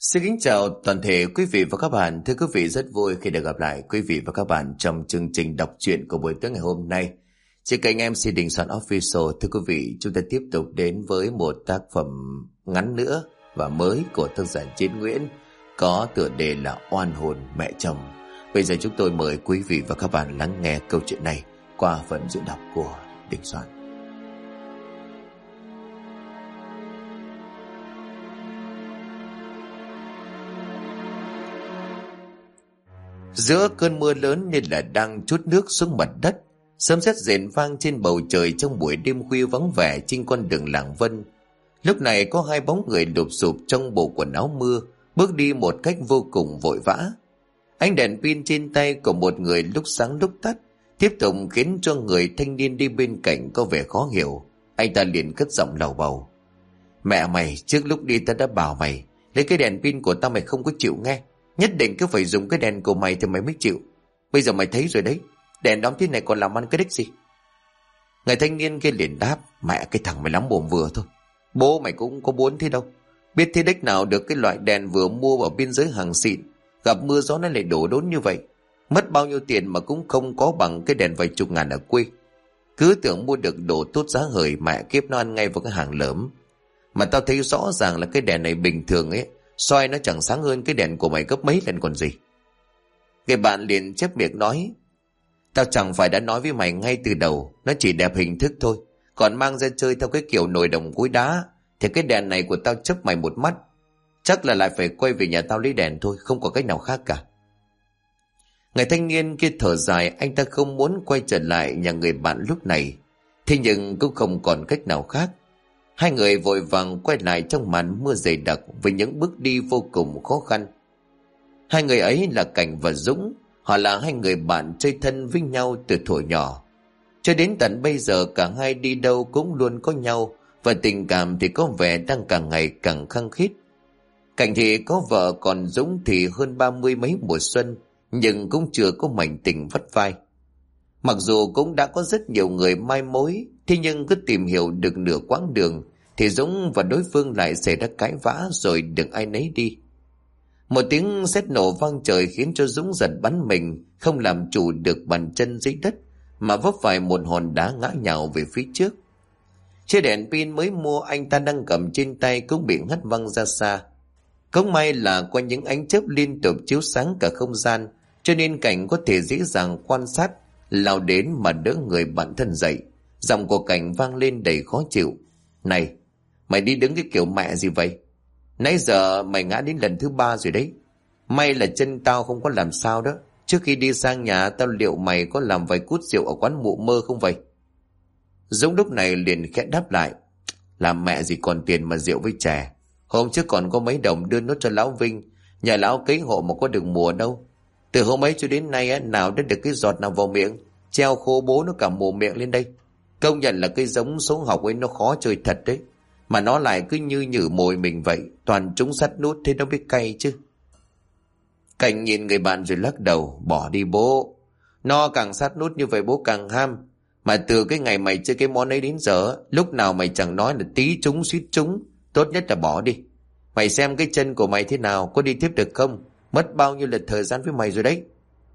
Xin kính chào toàn thể quý vị và các bạn. Thưa quý vị, rất vui khi được gặp lại quý vị và các bạn trong chương trình đọc truyện của buổi tối ngày hôm nay. Trên kênh MC Đình Soạn Official, thưa quý vị, chúng ta tiếp tục đến với một tác phẩm ngắn nữa và mới của tác giả Chiến Nguyễn, có tựa đề là Oan hồn mẹ chồng. Bây giờ chúng tôi mời quý vị và các bạn lắng nghe câu chuyện này qua phần diễn đọc của Đình Soạn. Giữa cơn mưa lớn nên là đang trút nước xuống mặt đất, sấm sét rền vang trên bầu trời trong buổi đêm khuya vắng vẻ trên con đường làng Vân. Lúc này có hai bóng người lụp xụp trong bộ quần áo mưa bước đi một cách vô cùng vội vã. Ánh đèn pin trên tay của một người lúc sáng lúc tắt, tiếp tục khiến cho người thanh niên đi bên cạnh có vẻ khó hiểu. Anh ta liền cất giọng lầu bầu: "Mẹ mày, trước lúc đi ta đã bảo mày lấy cái đèn pin của tao, mày không có chịu nghe. Nhất định cứ phải dùng cái đèn của mày thì mày mới chịu. Bây giờ mày thấy rồi đấy, đèn đóm thế này còn làm ăn cái đích gì?" Người thanh niên kia liền đáp: "Mẹ, cái thằng mày lắm mồm vừa thôi. Bố mày cũng có muốn thế đâu. Biết thế đích nào được cái loại đèn vừa mua ở biên giới hàng xịn, gặp mưa gió nó lại đổ đốn như vậy. Mất bao nhiêu tiền mà cũng không có bằng cái đèn vài chục ngàn ở quê. Cứ tưởng mua được đồ tốt giá hời, mẹ kiếp nó ăn ngay vào cái hàng lởm. Mà tao thấy rõ ràng là cái đèn này bình thường ấy, soi nó chẳng sáng hơn cái đèn của mày gấp mấy lần còn gì." Người bạn liền chép miệng nói: "Tao chẳng phải đã nói với mày ngay từ đầu, nó chỉ đẹp hình thức thôi. Còn mang ra chơi theo cái kiểu nồi đồng cối đá thì cái đèn này của tao chớp mày một mắt. Chắc là lại phải quay về nhà tao lấy đèn thôi, không có cách nào khác cả." Người thanh niên kia thở dài, anh ta không muốn quay trở lại nhà người bạn lúc này, thế nhưng cũng không còn cách nào khác. Hai người vội vàng quay lại trong màn mưa dày đặc với những bước đi vô cùng khó khăn. Hai người ấy là Cảnh và Dũng, họ là hai người bạn chơi thân với nhau từ thuở nhỏ. Cho đến tận bây giờ cả hai đi đâu cũng luôn có nhau, và tình cảm thì có vẻ đang càng ngày càng khăng khít. Cảnh thì có vợ, còn Dũng thì hơn 30 mấy mùa xuân, nhưng cũng chưa có mảnh tình vắt vai. Mặc dù cũng đã có rất nhiều người mai mối, thế nhưng cứ tìm hiểu được nửa quãng đường thì Dũng và đối phương lại xảy ra cãi vã rồi đừng ai nấy đi. Một tiếng sét nổ vang trời khiến cho Dũng giật bắn mình, không làm chủ được bàn chân dưới đất mà vấp phải một hòn đá ngã nhào về phía trước. Chiếc đèn pin mới mua anh ta đang cầm trên tay cũng bị hất văng ra xa. Cũng may là qua những ánh chớp liên tục chiếu sáng cả không gian, cho nên Cảnh có thể dễ dàng quan sát, lao đến mà đỡ người bạn thân dậy. Giọng của Cảnh vang lên đầy khó chịu: "Này, mày đi đứng cái kiểu mẹ gì vậy? Nãy giờ mày ngã đến lần thứ 3 rồi đấy. May là chân tao không có làm sao đó. Trước khi đi sang nhà tao liệu mày có làm vài cút rượu ở quán mụ mơ không vậy?" Dũng lúc này liền khẽ đáp lại: "Làm mẹ gì còn tiền mà rượu với chè. Hôm trước còn có mấy đồng đưa nốt cho lão Vinh, nhà lão cấy hộ mà có được mùa đâu. Từ hôm ấy cho đến nay á, nào đã được cái giọt nào vào miệng, treo khô bố nó cả mồm miệng lên đây. Công nhận là cái giống số học ấy nó khó chơi thật đấy. Mà nó lại cứ như nhử mồi mình vậy, toàn trúng sắt nút thế nó biết cay chứ." Cảnh nhìn người bạn rồi lắc đầu: "Bỏ đi bố. Nó càng sát nút như vậy bố càng ham. Mà từ cái ngày mày chơi cái món ấy đến giờ, lúc nào mày chẳng nói là tí trúng suýt trúng. Tốt nhất là bỏ đi. Mày xem cái chân của mày thế nào, có đi tiếp được không? Mất bao nhiêu là thời gian với mày rồi đấy."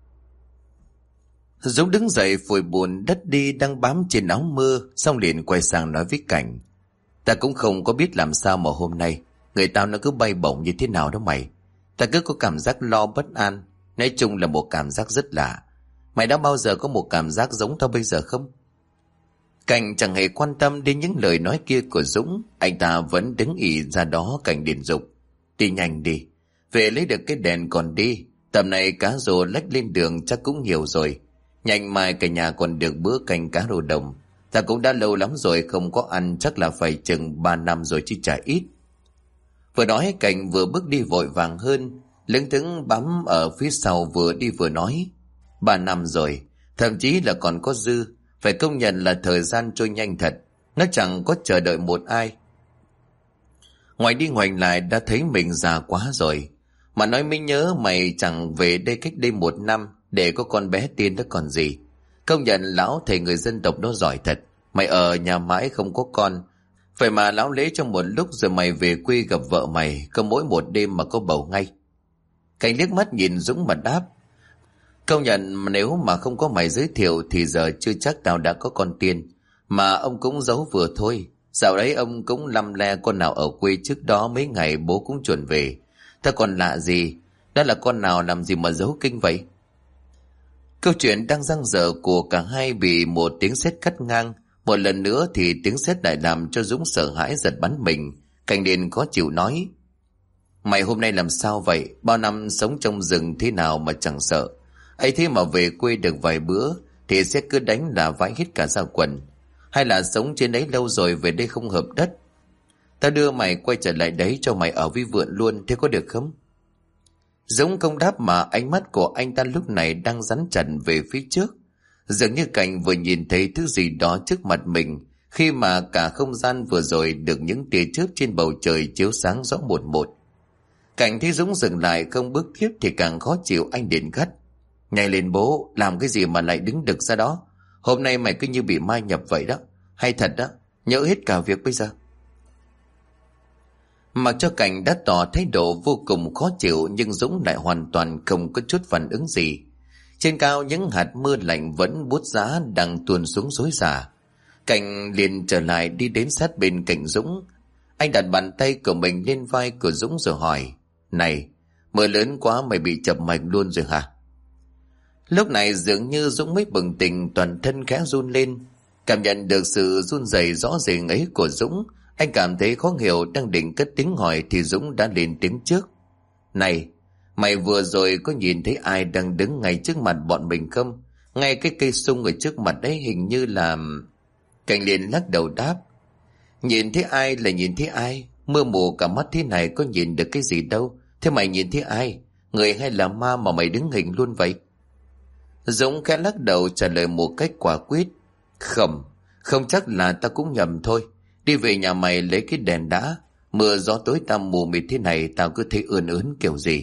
Dũng đứng dậy phủi bùn đất đi đang bám trên áo mưa, xong liền quay sang nói với Cảnh: "Ta cũng không có biết làm sao mà hôm nay người tao nó cứ bay bổng như thế nào đó mày. Ta cứ có cảm giác lo bất an. Nói chung là một cảm giác rất lạ. Mày đã bao giờ có một cảm giác giống tao bây giờ không?" Cảnh chẳng hề quan tâm đến những lời nói kia của Dũng, anh ta vẫn đứng ì ra đó. Cảnh điện dục: "Đi nhanh đi, về lấy được cái đèn còn đi. Tầm này cá rô lách lên đường chắc cũng nhiều rồi. Nhanh mai cả nhà còn được bữa canh cá rô đồng. Ta cũng đã lâu lắm rồi không có ăn, chắc là phải chừng 3 năm rồi chứ chả ít." Vừa nói Cảnh vừa bước đi vội vàng hơn, lững thững bám ở phía sau, vừa đi vừa nói: 3 năm rồi, thậm chí là còn có dư. Phải công nhận là thời gian trôi nhanh thật, nó chẳng có chờ đợi một ai. Ngoài đi ngoảnh lại đã thấy mình già quá rồi. Mà nói mới nhớ, mày chẳng về đây cách đây 1 năm để có con bé Tiên đó còn gì. Công nhận lão thầy người dân tộc đó giỏi thật. Mày ở nhà mãi không có con, Vậy mà lão lễ trong một lúc rồi mày về quê gặp vợ mày, có mỗi một đêm mà có bầu ngay. Cảnh liếc mắt nhìn Dũng mà đáp. Công nhận nếu mà không có mày giới thiệu thì giờ chưa chắc tao đã có con tiên. Mà ông cũng giấu vừa thôi. Dạo đấy ông cũng lăm le con nào ở quê trước đó mấy ngày bố cũng chuẩn về. Ta còn lạ gì, đó là con nào làm gì mà giấu kinh vậy? Câu chuyện đang dang dở của cả hai bị một tiếng sét cắt ngang. Một lần nữa thì tiếng sét lại làm cho Dũng sợ hãi giật bắn mình. Cảnh liền khó chịu nói. Mày hôm nay làm sao vậy? Bao năm sống trong rừng thế nào mà chẳng sợ? Ấy thế mà về quê được vài bữa thì sẽ cứ đánh là vãi hết cả da quần. Hay là sống trên đấy lâu rồi về đây không hợp đất? Ta đưa mày quay trở lại đấy cho mày ở với vượn luôn, thế có được không? Dũng không đáp mà ánh mắt của anh ta lúc này đang dán chặt về phía trước. Dường như Cảnh vừa nhìn thấy thứ gì đó trước mặt mình khi mà cả không gian vừa rồi được những tia chớp trên bầu trời chiếu sáng rõ một một. Cảnh thấy Dũng dừng lại không bước tiếp thì càng khó chịu, anh điện gắt. Nhảy lên bố, làm cái gì mà lại đứng đực ra đó? Hôm nay mày cứ như bị ma nhập vậy đó. Hay thật đó, nhớ hết cả việc bây giờ. Mặc cho Cảnh đã tỏ thái độ vô cùng khó chịu nhưng Dũng lại hoàn toàn không có chút phản ứng gì. Trên cao những hạt mưa lạnh vẫn buốt giá đang tuôn xuống xối xả. Cảnh liền trở lại đi đến sát bên cạnh Dũng. Anh đặt bàn tay của mình lên vai của Dũng rồi hỏi. Này, mưa lớn quá mày bị chập mạch luôn rồi hả? Lúc này dường như Dũng mới bừng tỉnh, toàn thân khẽ run lên. Cảm nhận được sự run rẩy rõ rệt ấy của Dũng, anh cảm thấy khó hiểu, đang định cất tiếng hỏi thì Dũng đã lên tiếng trước. Này, mày vừa rồi có nhìn thấy ai đang đứng ngay trước mặt bọn mình không? Ngay cái cây sung ở trước mặt đấy hình như là... Cảnh liền lắc đầu đáp. Nhìn thấy ai là nhìn thấy ai? Mưa mù cả mắt thế này có nhìn được cái gì đâu. Thế mày nhìn thấy ai? Người hay là ma mà mày đứng hình luôn vậy? Dũng khẽ lắc đầu trả lời một cách quả quyết. Không chắc là ta cũng nhầm thôi. Đi về nhà mày lấy cái đèn đã. Mưa gió tối tăm mù mịt thế này tao cứ thấy ươn ớn kiểu gì.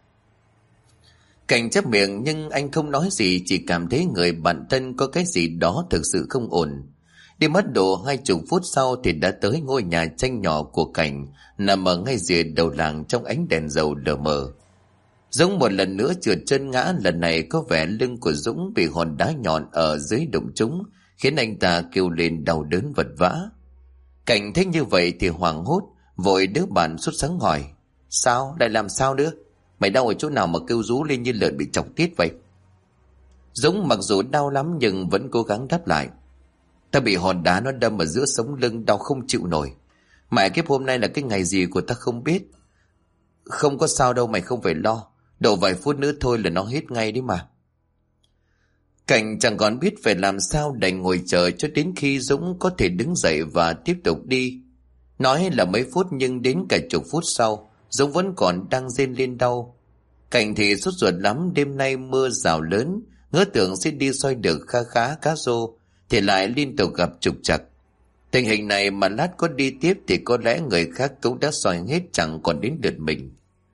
Cảnh chép miệng nhưng anh không nói gì, chỉ cảm thấy người bạn thân có cái gì đó thực sự không ổn. Đi mất độ 20 phút sau thì đã tới ngôi nhà tranh nhỏ của Cảnh, nằm ở ngay rìa đầu làng trong ánh đèn dầu lờ mờ. Dũng một lần nữa trượt chân ngã, lần này có vẻ lưng của Dũng bị hòn đá nhọn ở dưới đụng trúng, khiến anh ta kêu lên đau đớn vật vã. Cảnh thấy như vậy thì hoảng hốt, vội đứa bạn sốt sắng hỏi. Sao? Lại làm sao nữa? Mày đau ở chỗ nào mà kêu rú lên như lợn bị chọc tiết vậy? Dũng mặc dù đau lắm nhưng vẫn cố gắng đáp lại. Ta bị hòn đá nó đâm ở giữa sống lưng, đau không chịu nổi. Mẹ kiếp, hôm nay là cái ngày gì của ta không biết. Không có sao đâu, mày không phải lo. Độ vài phút nữa thôi là nó hết ngay đấy mà. Cảnh chẳng còn biết phải làm sao, đành ngồi chờ cho đến khi Dũng có thể đứng dậy và tiếp tục đi. Nói là mấy phút nhưng đến cả chục phút sau, Dũng vẫn còn đang rên lên đau. Cảnh thì sốt ruột lắm, đêm nay mưa rào lớn, ngỡ tưởng sẽ đi xoay được kha khá cá rô thì lại liên tục gặp trục trặc. Tình hình này mà lát có đi tiếp thì có lẽ người khác cũng đã xoay hết, chẳng còn đến lượt mình.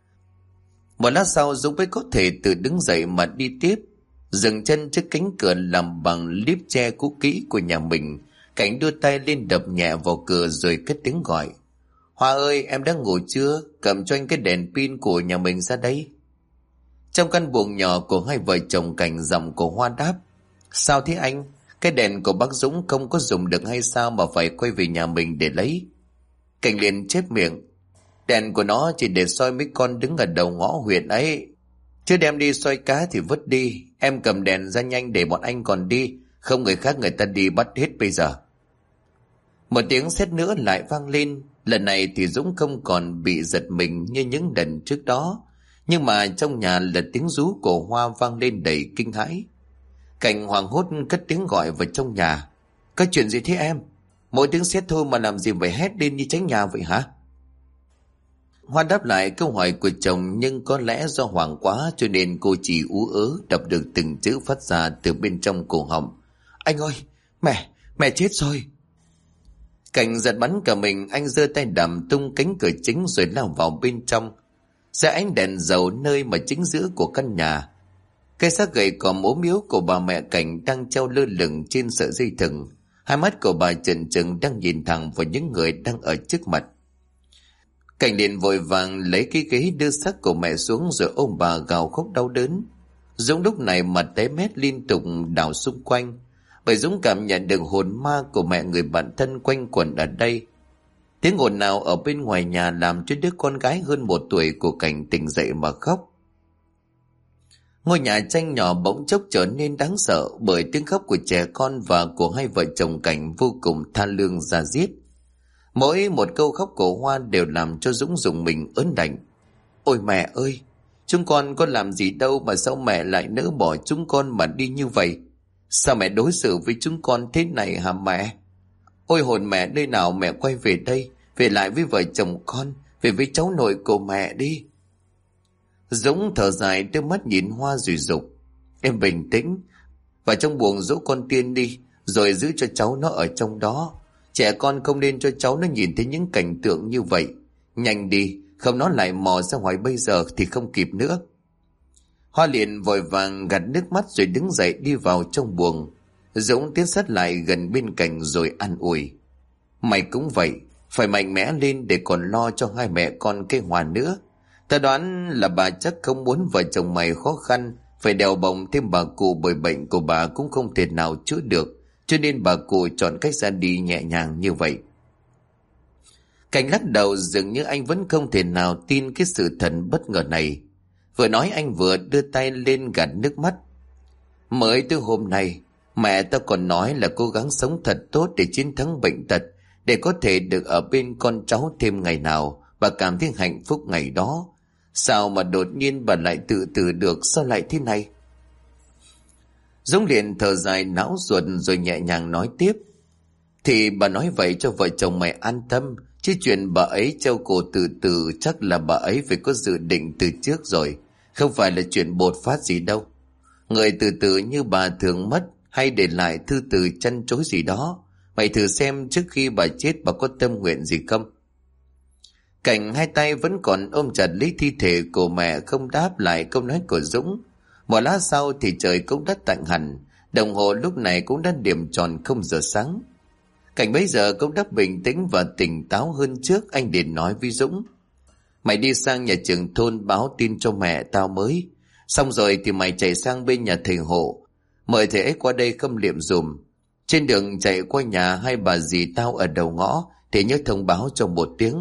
Một lát sau Dũng mới có thể tự đứng dậy mà đi tiếp. Dừng chân trước cánh cửa làm bằng liếp tre cũ kỹ của nhà mình, Cảnh đưa tay lên đập nhẹ vào cửa rồi cất tiếng gọi. Hoa ơi, em đã ngủ chưa? Cầm cho anh cái đèn pin của nhà mình ra đây. Trong căn buồng nhỏ của hai vợ chồng Cảnh, giọng của Hoa đáp. Sao thế anh? Cái đèn của bác Dũng không có dùng được hay sao mà phải quay về nhà mình để lấy? Cảnh liền chép miệng. Đèn của nó chỉ để soi mấy con đứng ở đầu ngõ huyện ấy, chứ đem đi soi cá thì vứt đi. Em cầm đèn ra nhanh để bọn anh còn đi, không người khác người ta đi bắt hết bây giờ. Một tiếng sét nữa lại vang lên. Lần này thì Dũng không còn bị giật mình như những lần trước đó, nhưng mà trong nhà là tiếng rú của Hoa vang lên đầy kinh hãi. Cảnh hoảng hốt cất tiếng gọi vào trong nhà. Có chuyện gì thế em? Mỗi tiếng sét thôi mà làm gì phải hét lên như cháy nhà vậy hả? Hoa đáp lại câu hỏi của chồng, nhưng có lẽ do hoảng quá cho nên cô chỉ ú ớ đọc được từng chữ phát ra từ bên trong cổ họng. Anh ơi, mẹ chết rồi. Cảnh giật bắn cả mình, anh giơ tay đạp tung cánh cửa chính rồi lao vào bên trong. Ra ánh đèn dầu nơi mà chính giữa của căn nhà, cái xác gầy còm ốm yếu của bà mẹ Cảnh đang treo lơ lửng trên sợi dây thừng. Hai mắt của bà trừng trừng đang nhìn thẳng vào những người đang ở trước mặt. Cảnh liền vội vàng lấy cái ghế đưa xác của mẹ xuống rồi ôm bà gào khóc đau đớn. Dũng lúc này mặt tái mét liên tục đảo xung quanh, bởi Dũng cảm nhận được hồn ma của mẹ người bạn thân quanh quẩn ở đây. Tiếng ồn nào ở bên ngoài nhà làm cho đứa con gái hơn 1 tuổi của Cảnh tỉnh dậy mà khóc. Ngôi nhà tranh nhỏ bỗng chốc trở nên đáng sợ bởi tiếng khóc của trẻ con và của hai vợ chồng Cảnh vô cùng tha lương ra diết. Mỗi một câu khóc của Hoa đều làm cho Dũng rùng mình ớn lạnh. Ôi mẹ ơi, chúng con có làm gì đâu mà sao mẹ lại nỡ bỏ chúng con mà đi như vậy? Sao mẹ đối xử với chúng con thế này hả mẹ? Ôi hồn mẹ nơi nào mẹ quay về đây, về lại với vợ chồng con, về với cháu nội của mẹ đi. Dũng thở dài đưa mắt nhìn Hoa rồi dục. Em bình tĩnh, vào trong buồng dỗ con Tiên đi, rồi giữ cho cháu nó ở trong đó. Trẻ con không nên cho cháu nó nhìn thấy những cảnh tượng như vậy. Nhanh đi, không nó lại mò ra ngoài bây giờ thì không kịp nữa. Hoa liền vội vàng gạt nước mắt rồi đứng dậy đi vào trong buồng. Dũng tiến sát lại gần bên cạnh rồi an ủi. Mày cũng vậy, phải mạnh mẽ lên để còn lo cho hai mẹ con cái Hòa nữa. Ta đoán là bà chắc không muốn vợ chồng mày khó khăn, phải đèo bồng thêm bà cụ bởi bệnh của bà cũng không thể nào chữa được, cho nên bà cụ chọn cách ra đi nhẹ nhàng như vậy. Cảnh lắc đầu dường như anh vẫn không thể nào tin cái sự thật bất ngờ này. Vừa nói anh vừa đưa tay lên gạt nước mắt. Mới từ hôm nay, mẹ tao còn nói là cố gắng sống thật tốt để chiến thắng bệnh tật, để có thể được ở bên con cháu thêm ngày nào, bà cảm thấy hạnh phúc ngày đó. Sao mà đột nhiên bà lại tự tử được, sao lại thế này? Dũng liền thở dài não ruột rồi nhẹ nhàng nói tiếp. Thì bà nói vậy cho vợ chồng mày an tâm, chứ chuyện bà ấy treo cổ tự tử chắc là bà ấy phải có dự định từ trước rồi, không phải là chuyện bột phát gì đâu. Người tự tử như bà thường mất hay để lại thư từ chăn chối gì đó. Mày thử xem trước khi bà chết bà có tâm nguyện gì không? Cảnh hai tay vẫn còn ôm chặt lấy thi thể của mẹ không đáp lại câu nói của Dũng. Một lát sau thì trời cũng đã tạnh hẳn, đồng hồ lúc này cũng đã điểm tròn 0 giờ sáng. Cảnh bấy giờ cũng đã bình tĩnh và tỉnh táo hơn trước. Anh liền nói với Dũng. Mày đi sang nhà trưởng thôn báo tin cho mẹ tao mới. Xong rồi thì mày chạy sang bên nhà thầy Hộ, mời thầy ấy qua đây khâm liệm dùm. Trên đường chạy qua nhà hai bà dì tao ở đầu ngõ thì nhớ thông báo cho 1 tiếng.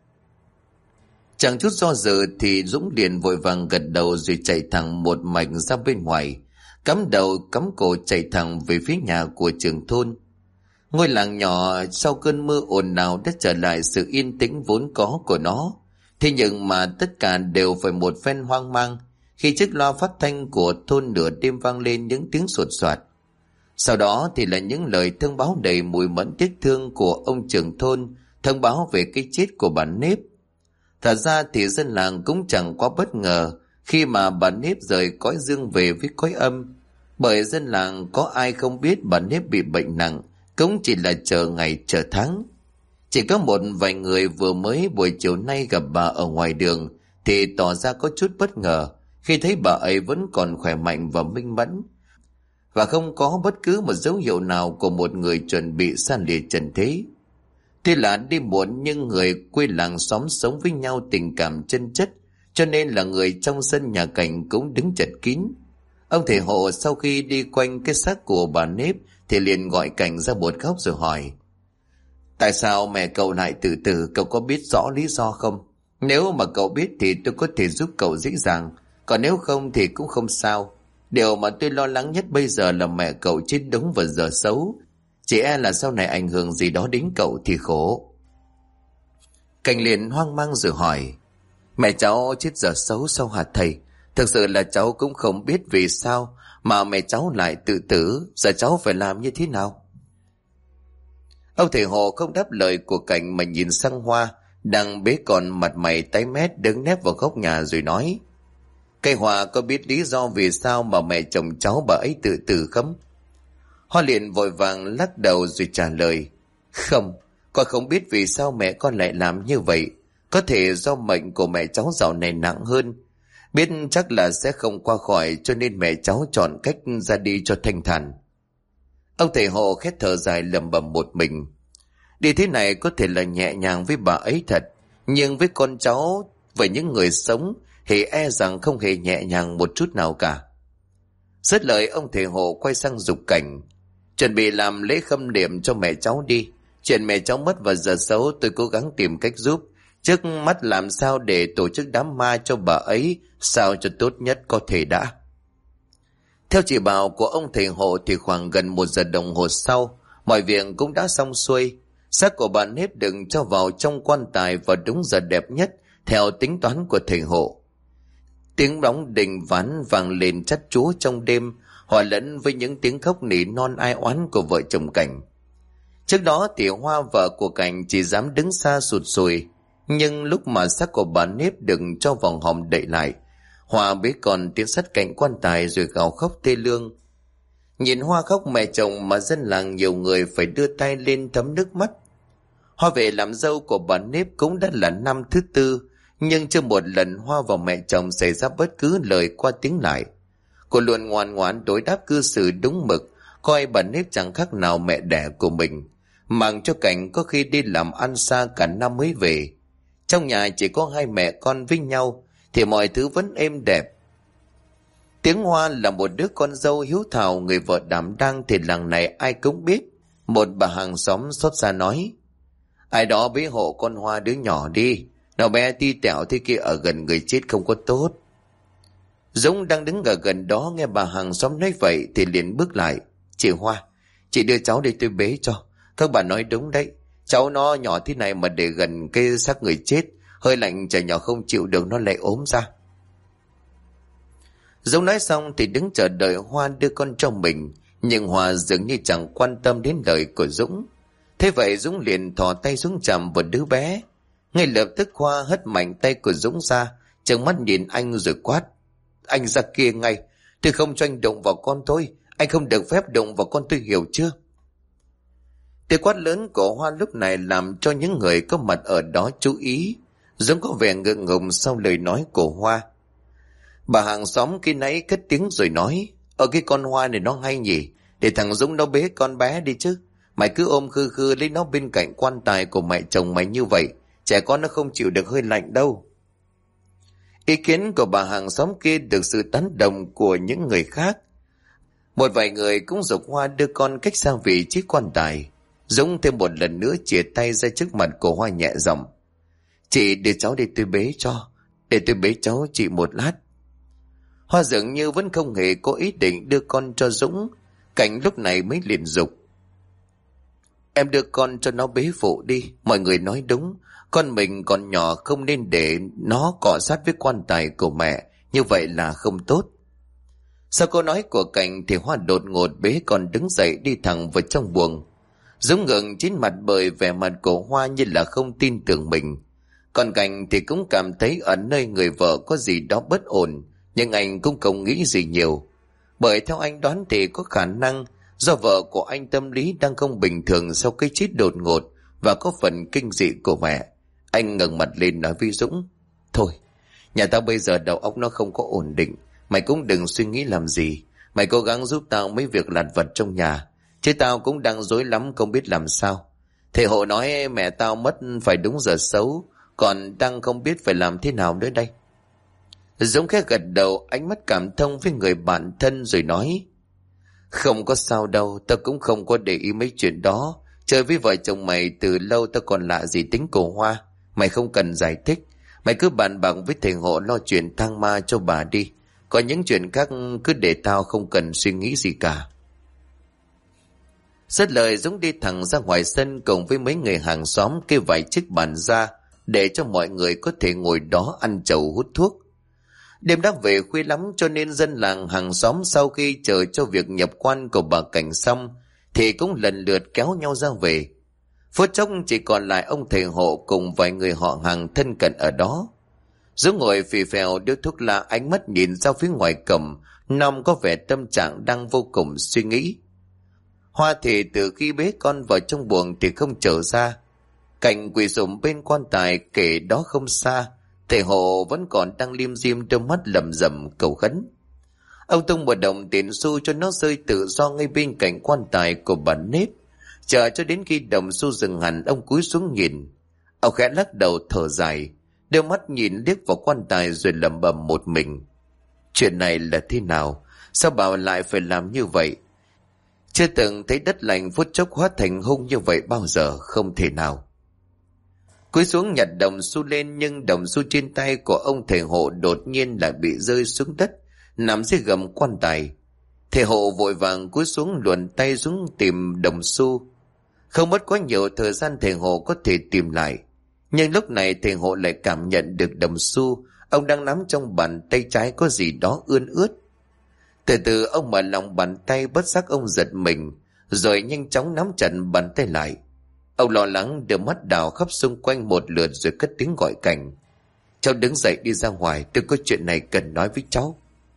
Chẳng chút do dự thì Dũng liền vội vàng gật đầu rồi chạy thẳng một mạch ra bên ngoài, cắm đầu cắm cổ chạy thẳng về phía nhà của trưởng thôn. Ngôi làng nhỏ sau cơn mưa ồn ào đã trở lại sự yên tĩnh vốn có của nó. Thế nhưng mà tất cả đều phải một phen hoang mang khi chiếc loa phát thanh của thôn nửa đêm vang lên những tiếng sột soạt. Sau đó thì là những lời thông báo đầy mùi mẫn tiếc thương của ông trưởng thôn, thông báo về cái chết của bà Nếp. Thật ra thì dân làng cũng chẳng quá bất ngờ khi mà bà Nếp rời cõi dương về với cõi âm, bởi dân làng có ai không biết bà Nếp bị bệnh nặng, cũng chỉ là chờ ngày chờ tháng. Chỉ có một vài người vừa mới buổi chiều nay gặp bà ở ngoài đường thì tỏ ra có chút bất ngờ khi thấy bà ấy vẫn còn khỏe mạnh và minh mẫn, và không có bất cứ một dấu hiệu nào của một người chuẩn bị san lìa trần thế. Tuy là đi muộn nhưng người quê làng xóm sống với nhau tình cảm chân chất, cho nên là người trong sân nhà Cảnh cũng đứng chật kín. Ông thầy Hộ sau khi đi quanh cái xác của bà Nếp thì liền gọi Cảnh ra một góc rồi hỏi. Tại sao mẹ cậu lại tự tử, cậu có biết rõ lý do không? Nếu mà cậu biết thì tôi có thể giúp cậu dễ dàng, còn nếu không thì cũng không sao. Điều mà tôi lo lắng nhất bây giờ là mẹ cậu chết đúng vào giờ xấu, chỉ e là sau này ảnh hưởng gì đó đến cậu thì khổ. Cảnh liền hoang mang rồi hỏi. Mẹ cháu chết giờ xấu sao hả thầy? Thực sự là cháu cũng không biết vì sao mà mẹ cháu lại tự tử, giờ cháu phải làm như thế nào? Ông thầy Hộ không đáp lời của Cảnh mà nhìn sang Hoa đang bế còn mặt mày tái mét đứng nép vào góc nhà rồi nói. Cây Hoa có biết lý do vì sao mà mẹ chồng cháu bà ấy tự tử không? Hoa liền vội vàng lắc đầu rồi trả lời. Không, con không biết vì sao mẹ con lại làm như vậy. Có thể do mệnh của mẹ cháu dạo này nặng hơn, biết chắc là sẽ không qua khỏi, cho nên mẹ cháu chọn cách ra đi cho thanh thản. Ông thầy hộ khét thở dài lẩm bẩm một mình. Đi thế này có thể là nhẹ nhàng với bà ấy thật, nhưng với con cháu, với những người sống thì e rằng không hề nhẹ nhàng một chút nào cả. Dứt lời, ông thầy hộ quay sang giục Cảnh: chuẩn bị làm lễ khâm niệm cho mẹ cháu đi. Chuyện mẹ cháu mất vào giờ xấu tôi cố gắng tìm cách giúp. Trước mắt làm sao để tổ chức đám ma cho bà ấy sao cho tốt nhất có thể đã. Theo chỉ bảo của ông thầy hộ thì khoảng gần 1 giờ đồng hồ sau, mọi việc cũng đã xong xuôi. Xác của bà Nếp được cho vào trong quan tài vào đúng giờ đẹp nhất theo tính toán của thầy hộ. Tiếng đóng đình ván vang lên chát chúa trong đêm, hòa lẫn với những tiếng khóc nỉ non ai oán của vợ chồng Cảnh. Trước đó thì Hoa, vợ của Cảnh, chỉ dám đứng xa sụt sùi, nhưng lúc mà xác của bà Nếp đừng cho vòng hòm đậy lại, Hoa bế con tiến sát cạnh quan tài rồi gào khóc thê lương. Nhìn Hoa khóc mẹ chồng mà dân làng nhiều người phải đưa tay lên thấm nước mắt. Hoa về làm dâu của bà Nếp cũng đã là năm thứ 4, nhưng chưa một lần Hoa và mẹ chồng xảy ra bất cứ lời qua tiếng lại. Cô luôn ngoan ngoãn đối đáp cư xử đúng mực, coi bà Nếp chẳng khác nào mẹ đẻ của mình, mang cho Cảnh có khi đi làm ăn xa cả năm mới về. Trong nhà chỉ có hai mẹ con với nhau thì mọi thứ vẫn êm đẹp. Tiếng Hoa là một đứa con dâu hiếu thảo, người vợ đảm đang thì làng này ai cũng biết. Một bà hàng xóm xót xa nói: ai đó bế hộ con Hoa đứa nhỏ đi, nó bé ti tẹo thế kia ở gần người chết không có tốt. Dũng đang đứng ở gần đó nghe bà hàng xóm nói vậy thì liền bước lại: chị Hoa, chị đưa cháu đây tôi bế cho. Các bạn nói đúng đấy, cháu nó nhỏ thế này mà để gần cái xác người chết, hơi lạnh trẻ nhỏ không chịu được nó lại ốm ra. Dũng nói xong thì đứng chờ đợi Hoa đưa con cho mình, nhưng Hoa dường như chẳng quan tâm đến lời của Dũng. Thế vậy Dũng liền thò tay xuống chạm vào đứa bé. Ngay lập tức Hoa hất mạnh tay của Dũng ra, trợn mắt nhìn anh rồi quát: anh ra kia ngay, tôi không cho anh đụng vào con tôi, anh không được phép đụng vào con tôi, hiểu chưa? Tiếng quát lớn của Hoa lúc này làm cho những người có mặt ở đó chú ý. Dũng có vẻ ngượng ngùng sau lời nói của Hoa. Bà hàng xóm khi nãy cất tiếng rồi nói: ở cái con Hoa này nó hay nhỉ, để thằng Dũng nó bế con bé đi chứ. Mày cứ ôm khư khư lấy nó bên cạnh quan tài của mẹ chồng mày như vậy, trẻ con nó không chịu được hơi lạnh đâu. Ý kiến của bà hàng xóm kia được sự tán đồng của những người khác. Một vài người cũng giục Hoa đưa con cách xa vị trí quan tài. Dũng thêm một lần nữa chìa tay ra trước mặt của Hoa nhẹ giọng: chị đưa cháu đi tôi bế cho, để tôi bế cháu chị một lát. Hoa dường như vẫn không hề có ý định đưa con cho Dũng. Cảnh lúc này mới liền giục: em đưa con cho nó bế phụ đi, mọi người nói đúng, con mình còn nhỏ không nên để nó cọ sát với quan tài của mẹ, như vậy là không tốt. Sau câu nói của Cảnh thì Hoa đột ngột bế con đứng dậy đi thẳng vào trong buồng. Dũng ngượng chín mặt bởi vẻ mặt của Hoa như là không tin tưởng mình. Còn Cảnh thì cũng cảm thấy ở nơi người vợ có gì đó bất ổn, nhưng anh cũng không nghĩ gì nhiều. Bởi theo anh đoán thì có khả năng do vợ của anh tâm lý đang không bình thường sau cái chết đột ngột và có phần kinh dị của mẹ. Anh ngẩng mặt lên nói với Dũng: thôi, nhà tao bây giờ đầu óc nó không có ổn định, mày cũng đừng suy nghĩ làm gì. Mày cố gắng giúp tao mấy việc lặt vặt trong nhà, chứ tao cũng đang rối lắm không biết làm sao. Thầy hộ nói mẹ tao mất phải đúng giờ xấu, còn đang không biết phải làm thế nào nữa đây. Dũng khẽ gật đầu, ánh mắt cảm thông với người bạn thân rồi nói: không có sao đâu, tao cũng không có để ý mấy chuyện đó. Chơi với vợ chồng mày từ lâu tao còn lạ gì tính cổ Hoa. Mày không cần giải thích, mày cứ bàn bạc với thầy hộ lo chuyện thang ma cho bà đi. Có những chuyện khác cứ để tao, không cần suy nghĩ gì cả. Dứt lời Dũng đi thẳng ra ngoài sân cùng với mấy người hàng xóm kêu vài chiếc bàn ra để cho mọi người có thể ngồi đó ăn trầu hút thuốc. Đêm đã về khuya lắm cho nên dân làng hàng xóm sau khi chờ cho việc nhập quan của bà Cảnh xong thì cũng lần lượt kéo nhau ra về. Phút chốc chỉ còn lại ông thầy hộ cùng vài người họ hàng thân cận ở đó. Dũng ngồi phì phèo điếu thuốc lá, ánh mắt nhìn ra phía ngoài cổng, Năm có vẻ tâm trạng đang vô cùng suy nghĩ. Hoa thì từ khi bế con vào trong buồng thì không trở ra. Cảnh quỳ sụp bên quan tài kể đó không xa, thầy hộ vẫn còn đang lim dim đôi mắt lầm rầm cầu khấn. Ông tung một đồng tiền xu cho nó rơi tự do ngay bên cạnh quan tài của bà Nết. Chờ cho đến khi đồng xu dừng hẳn, ông cúi xuống nhìn. Ông khẽ lắc đầu thở dài, đưa mắt nhìn liếc vào quan tài rồi lẩm bẩm một mình. Chuyện này là thế nào? Sao bà lại phải làm như vậy? Chưa từng thấy đất lành phút chốc hóa thành hung như vậy bao giờ, không thể nào. Cúi xuống nhặt đồng xu lên, nhưng đồng xu trên tay của ông thầy hộ đột nhiên lại bị rơi xuống đất, nằm dưới gầm quan tài. Thầy hộ vội vàng cúi xuống luồn tay xuống tìm đồng xu. Không mất quá nhiều thời gian thầy hộ có thể tìm lại, nhưng lúc này thầy hộ lại cảm nhận được đồng xu ông đang nắm trong bàn tay trái có gì đó ươn ướt. Từ từ ông mở lòng bàn tay, bất giác ông giật mình, rồi nhanh chóng nắm chặt bàn tay lại. Ông lo lắng đưa mắt đào khắp xung quanh một lượt rồi cất tiếng gọi Cảnh. Cháu đứng dậy đi ra ngoài, tôi có chuyện này cần nói với cháu.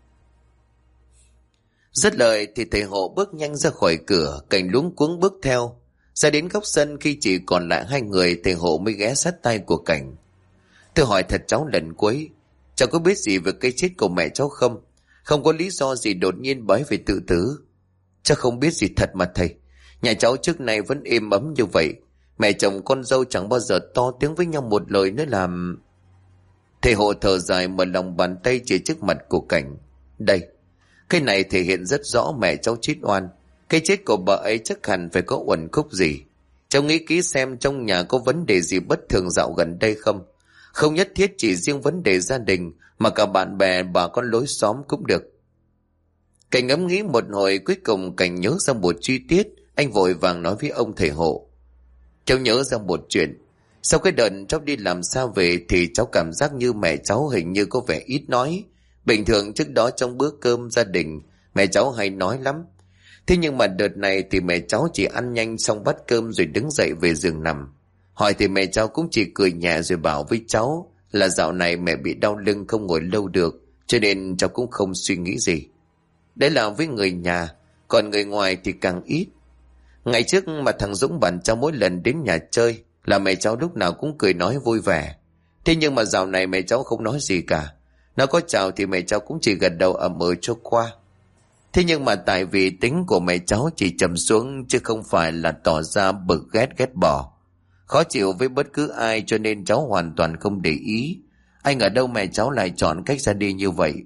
Dứt lời thì thầy hộ bước nhanh ra khỏi cửa. Cảnh luống cuống bước theo. Ra đến góc sân, khi chỉ còn lại hai người, thầy hộ mới ghé sát tay của Cảnh. Tôi hỏi thật cháu lần cuối, cháu có biết gì về cái chết của mẹ cháu không? Không có lý do gì đột nhiên bái về tự tử. Cháu không biết gì thật mà thầy. Nhà cháu trước nay vẫn êm ấm như vậy. Mẹ chồng con dâu chẳng bao giờ to tiếng với nhau một lời nữa làm... Thầy hộ thở dài mở lòng bàn tay chỉ trước mặt của Cảnh. Đây, cái này thể hiện rất rõ mẹ cháu chết oan. Cái chết của bà ấy chắc hẳn phải có uẩn khúc gì. Cháu nghĩ kỹ xem trong nhà có vấn đề gì bất thường dạo gần đây không? Không nhất thiết chỉ riêng vấn đề gia đình, mà cả bạn bè bà con lối xóm cũng được. Cảnh ngẫm nghĩ một hồi, cuối cùng Cảnh nhớ ra một chi tiết. Anh vội vàng nói với ông thầy hộ. Cháu nhớ ra một chuyện. Sau cái đợt cháu đi làm xa về thì cháu cảm giác như mẹ cháu hình như có vẻ ít nói. Bình thường trước đó trong bữa cơm gia đình mẹ cháu hay nói lắm. Thế nhưng mà đợt này thì mẹ cháu chỉ ăn nhanh xong bát cơm rồi đứng dậy về giường nằm. Hỏi thì mẹ cháu cũng chỉ cười nhẹ rồi bảo với cháu là dạo này mẹ bị đau lưng không ngồi lâu được, cho nên cháu cũng không suy nghĩ gì. Đấy là với người nhà, còn người ngoài thì càng ít. Ngày trước mà thằng Dũng bạn cháu mỗi lần đến nhà chơi là mẹ cháu lúc nào cũng cười nói vui vẻ. Thế nhưng mà dạo này mẹ cháu không nói gì cả. Nó có chào thì mẹ cháu cũng chỉ gật đầu ậm ừ cho qua. Thế nhưng mà tại vì tính của mẹ cháu chỉ trầm xuống, chứ không phải là tỏ ra bực ghét bỏ, khó chịu với bất cứ ai, cho nên cháu hoàn toàn không để ý. Anh ở đâu mẹ cháu lại chọn cách ra đi như vậy?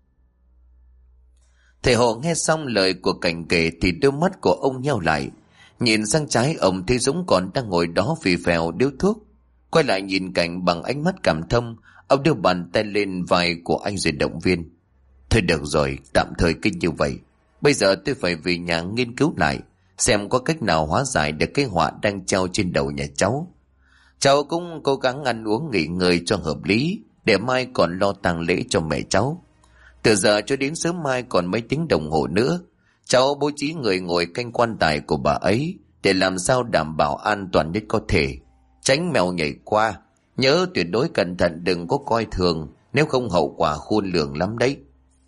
Thầy hộ nghe xong lời của Cảnh kể thì đôi mắt của ông nheo lại. Nhìn sang trái, ông thấy Dũng còn đang ngồi đó phì phèo điếu thuốc. Quay lại nhìn Cảnh bằng ánh mắt cảm thông, ông đưa bàn tay lên vai của anh rồi động viên. Thôi được rồi, tạm thời cứ như vậy. Bây giờ tôi phải về nhà nghiên cứu lại, xem có cách nào hóa giải được cái họa đang treo trên đầu nhà cháu. Cháu cũng cố gắng ăn uống nghỉ ngơi cho hợp lý, để mai còn lo tang lễ cho mẹ cháu. Từ giờ cho đến sớm mai còn mấy tiếng đồng hồ nữa, cháu bố trí người ngồi canh quan tài của bà ấy, để làm sao đảm bảo an toàn nhất có thể, tránh mèo nhảy qua. Nhớ tuyệt đối cẩn thận, đừng có coi thường, nếu không hậu quả khôn lường lắm đấy.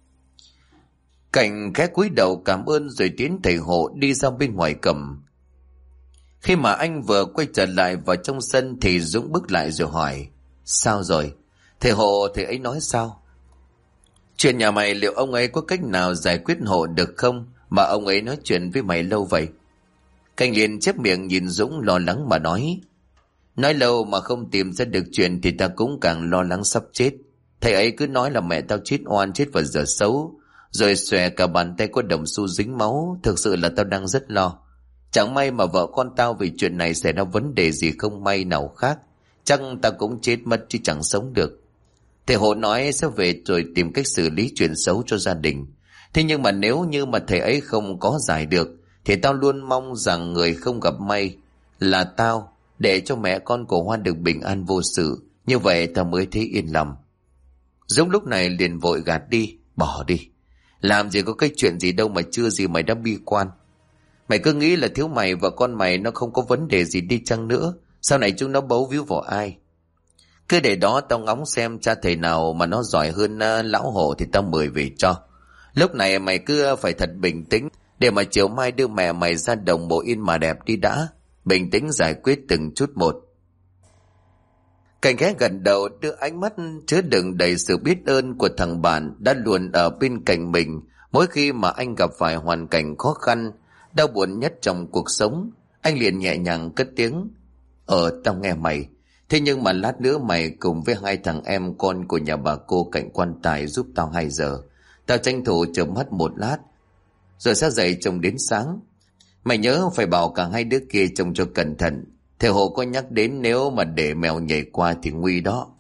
Cảnh khẽ cúi đầu cảm ơn rồi tiến thầy hộ đi ra bên ngoài cầm. Khi mà anh vừa quay trở lại vào trong sân thì Dũng bước lại rồi hỏi. Sao rồi? Thầy hộ, thầy ấy nói sao? Chuyện nhà mày liệu ông ấy có cách nào giải quyết hộ được không, mà ông ấy nói chuyện với mày lâu vậy? Cảnh liền chép miệng nhìn Dũng lo lắng mà nói. Nói lâu mà không tìm ra được chuyện thì ta cũng càng lo lắng sắp chết. Thầy ấy cứ nói là mẹ tao chết oan, chết vào giờ xấu, rồi xòe cả bàn tay có đồng xu dính máu. Thực sự là tao đang rất lo. Chẳng may mà vợ con tao vì chuyện này xảy ra vấn đề gì không may nào khác, chắc tao cũng chết mất chứ chẳng sống được. Thầy hộ nói sẽ về rồi tìm cách xử lý chuyện xấu cho gia đình. Thế nhưng mà nếu như mà thầy ấy không có giải được thì tao luôn mong rằng người không gặp may là tao, để cho mẹ con của Hoan được bình an vô sự. Như vậy tao mới thấy yên lòng. Dũng lúc này liền vội gạt đi. Bỏ đi, làm gì có cái chuyện gì đâu mà chưa gì mày đã bi quan. Mày cứ nghĩ là thiếu mày và con mày nó không có vấn đề gì đi chăng nữa, sau này chúng nó bấu víu vào ai. Cứ để đó tao ngóng xem cha thầy nào mà nó giỏi hơn lão hộ thì tao mời về cho. Lúc này mày cứ phải thật bình tĩnh, để mà chiều mai đưa mẹ mày ra đồng mộ in mà đẹp đi đã. Bình tĩnh giải quyết từng chút một. Cảnh ghé gần đầu đưa ánh mắt chứa đựng đầy sự biết ơn của thằng bạn đã luôn ở bên cạnh mình Mỗi khi mà anh gặp phải hoàn cảnh khó khăn, đau buồn nhất trong cuộc sống, anh liền nhẹ nhàng cất tiếng: Tao nghe mày. Thế nhưng mà lát nữa mày cùng với hai thằng em con của nhà bà cô cạnh quan tài giúp tao 2 giờ. Tao tranh thủ chợp mắt một lát, rồi sẽ dậy trông đến sáng. Mày nhớ phải bảo cả hai đứa kia trông cho cẩn thận. Thầy Hồ có nhắc đến nếu mà để mèo nhảy qua thì nguy đó.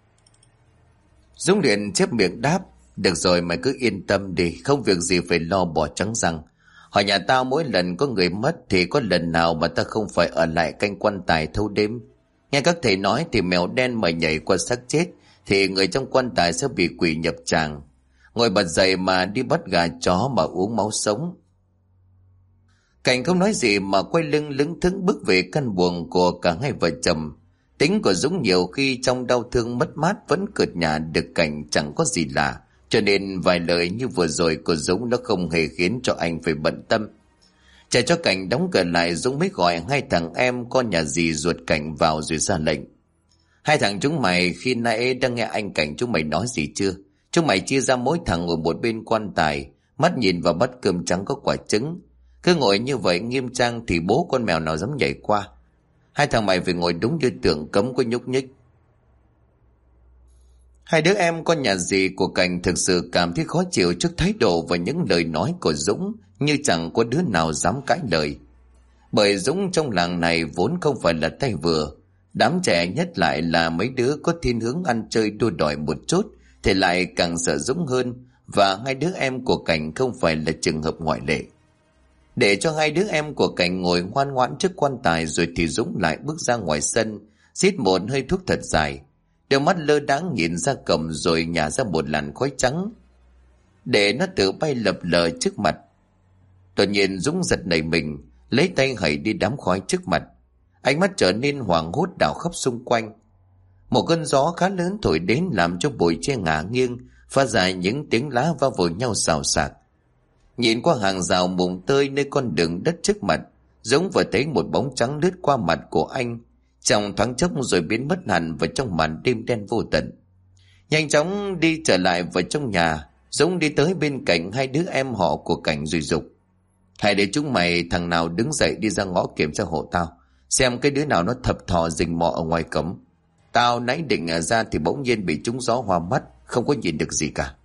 Dũng liền chép miệng đáp: Được rồi, mày cứ yên tâm đi, không việc gì phải lo bỏ trắng răng. Hỏi nhà tao mỗi lần có người mất thì có lần nào mà ta không phải ở lại canh quan tài thâu đêm. Nghe các thầy nói thì mèo đen mà nhảy qua xác chết thì người trong quan tài sẽ bị quỷ nhập tràng. Ngồi bật dậy mà đi bắt gà chó mà uống máu sống. Cảnh không nói gì mà quay lưng lững thững bước về căn buồng của cả hai vợ chồng. Tính của Dũng nhiều khi trong đau thương mất mát vẫn cợt nhả được Cảnh chẳng có gì lạ, cho nên vài lời như vừa rồi của Dũng nó không hề khiến cho anh phải bận tâm. Chạy cho Cảnh đóng cửa lại, Dũng mới gọi hai thằng em con nhà dì ruột Cảnh vào rồi ra lệnh: Hai thằng chúng mày khi nãy đang nghe anh Cảnh chúng mày nói gì chưa? Chúng mày chia ra mỗi thằng ngồi một bên quan tài, mắt nhìn vào bát cơm trắng có quả trứng. Cứ ngồi như vậy nghiêm trang thì bố con mèo nào dám nhảy qua. Hai thằng mày phải ngồi đúng như tượng, cấm có nhúc nhích. Hai đứa em con nhà dì của Cảnh thực sự cảm thấy khó chịu trước thái độ và những lời nói của Dũng, như chẳng có đứa nào dám cãi lời. Bởi Dũng trong làng này vốn không phải là tay vừa, đám trẻ nhất lại là mấy đứa có thiên hướng ăn chơi đua đòi một chút thì lại càng sợ Dũng hơn, và hai đứa em của Cảnh không phải là trường hợp ngoại lệ. Để cho hai đứa em của Cảnh ngồi ngoan ngoãn trước quan tài rồi thì Dũng lại bước ra ngoài sân, rít một hơi thuốc thật dài, đôi mắt lơ đãng nhìn ra cổng rồi nhả ra một làn khói trắng để nó tự bay lập lờ trước mặt. Đột nhiên Dũng giật nảy mình, lấy tay hẩy đi đám khói trước mặt. Ánh mắt trở nên hoảng hốt đảo khắp xung quanh. Một cơn gió khá lớn thổi đến làm cho bụi tre ngả nghiêng, phát ra những tiếng lá va vội nhau xào xạc. Nhìn qua hàng rào mùng tơi nơi con đường đất trước mặt, Dũng vừa thấy một bóng trắng lướt qua mặt của anh trong thoáng chốc rồi biến mất hẳn vào trong màn đêm đen vô tận. Nhanh chóng đi trở lại vào trong nhà, Dũng đi tới bên cạnh hai đứa em họ của Cảnh rồi dục: Hai đứa chúng mày thằng nào đứng dậy đi ra ngõ kiểm tra hộ tao, xem cái đứa nào nó thập thò rình mò ở ngoài cổng. Tao nãy định ra thì bỗng nhiên bị trúng gió hoa mắt, không có nhìn được gì cả.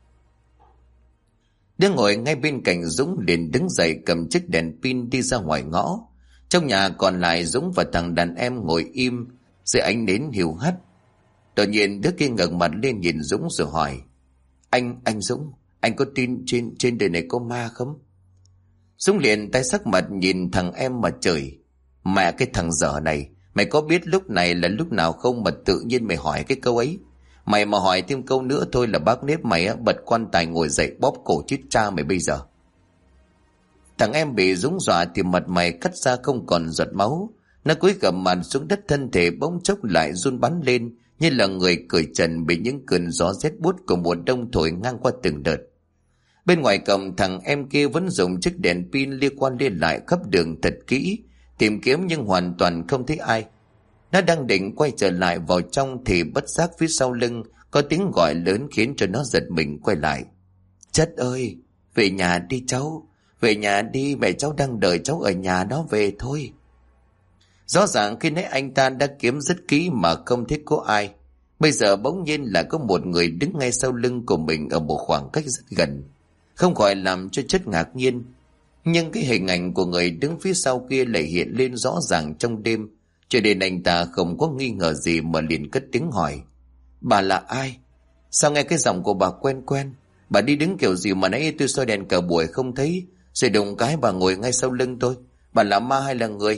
Đứa ngồi ngay bên cạnh Dũng liền đứng dậy cầm chiếc đèn pin đi ra ngoài ngõ. Trong nhà còn lại Dũng và thằng đàn em ngồi im dưới ánh nến hiu hắt. Đột nhiên đứa kia ngẩng mặt lên nhìn Dũng rồi hỏi: Anh Dũng, anh có tin trên đời này có ma không? Dũng liền tay sắc mặt nhìn thằng em mà chửi: Mẹ cái thằng dở này, mày có biết lúc này là lúc nào không mà tự nhiên mày hỏi cái câu ấy? Mày mà hỏi thêm câu nữa thôi là bác nếp mày bật quan tài ngồi dậy bóp cổ chết cha mày bây giờ. Thằng em bị Dũng dọa thì mặt mày cắt ra không còn giọt máu. Nó cúi gằm mặt xuống đất, thân thể bỗng chốc lại run bắn lên như là người cởi trần bị những cơn gió rét buốt của mùa đông thổi ngang qua từng đợt. Bên ngoài cổng, thằng em kia vẫn dùng chiếc đèn pin liên quan liên lại khắp đường thật kỹ, tìm kiếm nhưng hoàn toàn không thấy ai. Nó đang định quay trở lại vào trong thì bất giác phía sau lưng có tiếng gọi lớn khiến cho nó giật mình quay lại. Chất ơi, về nhà đi cháu, về nhà đi, mẹ cháu đang đợi cháu ở nhà đó, về thôi. Rõ ràng khi nãy anh ta đã kiếm rất kỹ mà không thấy có ai. Bây giờ bỗng nhiên là có một người đứng ngay sau lưng của mình ở một khoảng cách rất gần, không khỏi làm cho Chất ngạc nhiên. Nhưng cái hình ảnh của người đứng phía sau kia lại hiện lên rõ ràng trong đêm, cho nên anh ta không có nghi ngờ gì mà liền cất tiếng hỏi: Bà là ai? Sao nghe cái giọng của bà quen quen? Bà đi đứng kiểu gì mà nãy tôi soi đèn cả buổi không thấy, rồi đùng cái bà ngồi ngay sau lưng tôi. Bà là ma hay là người?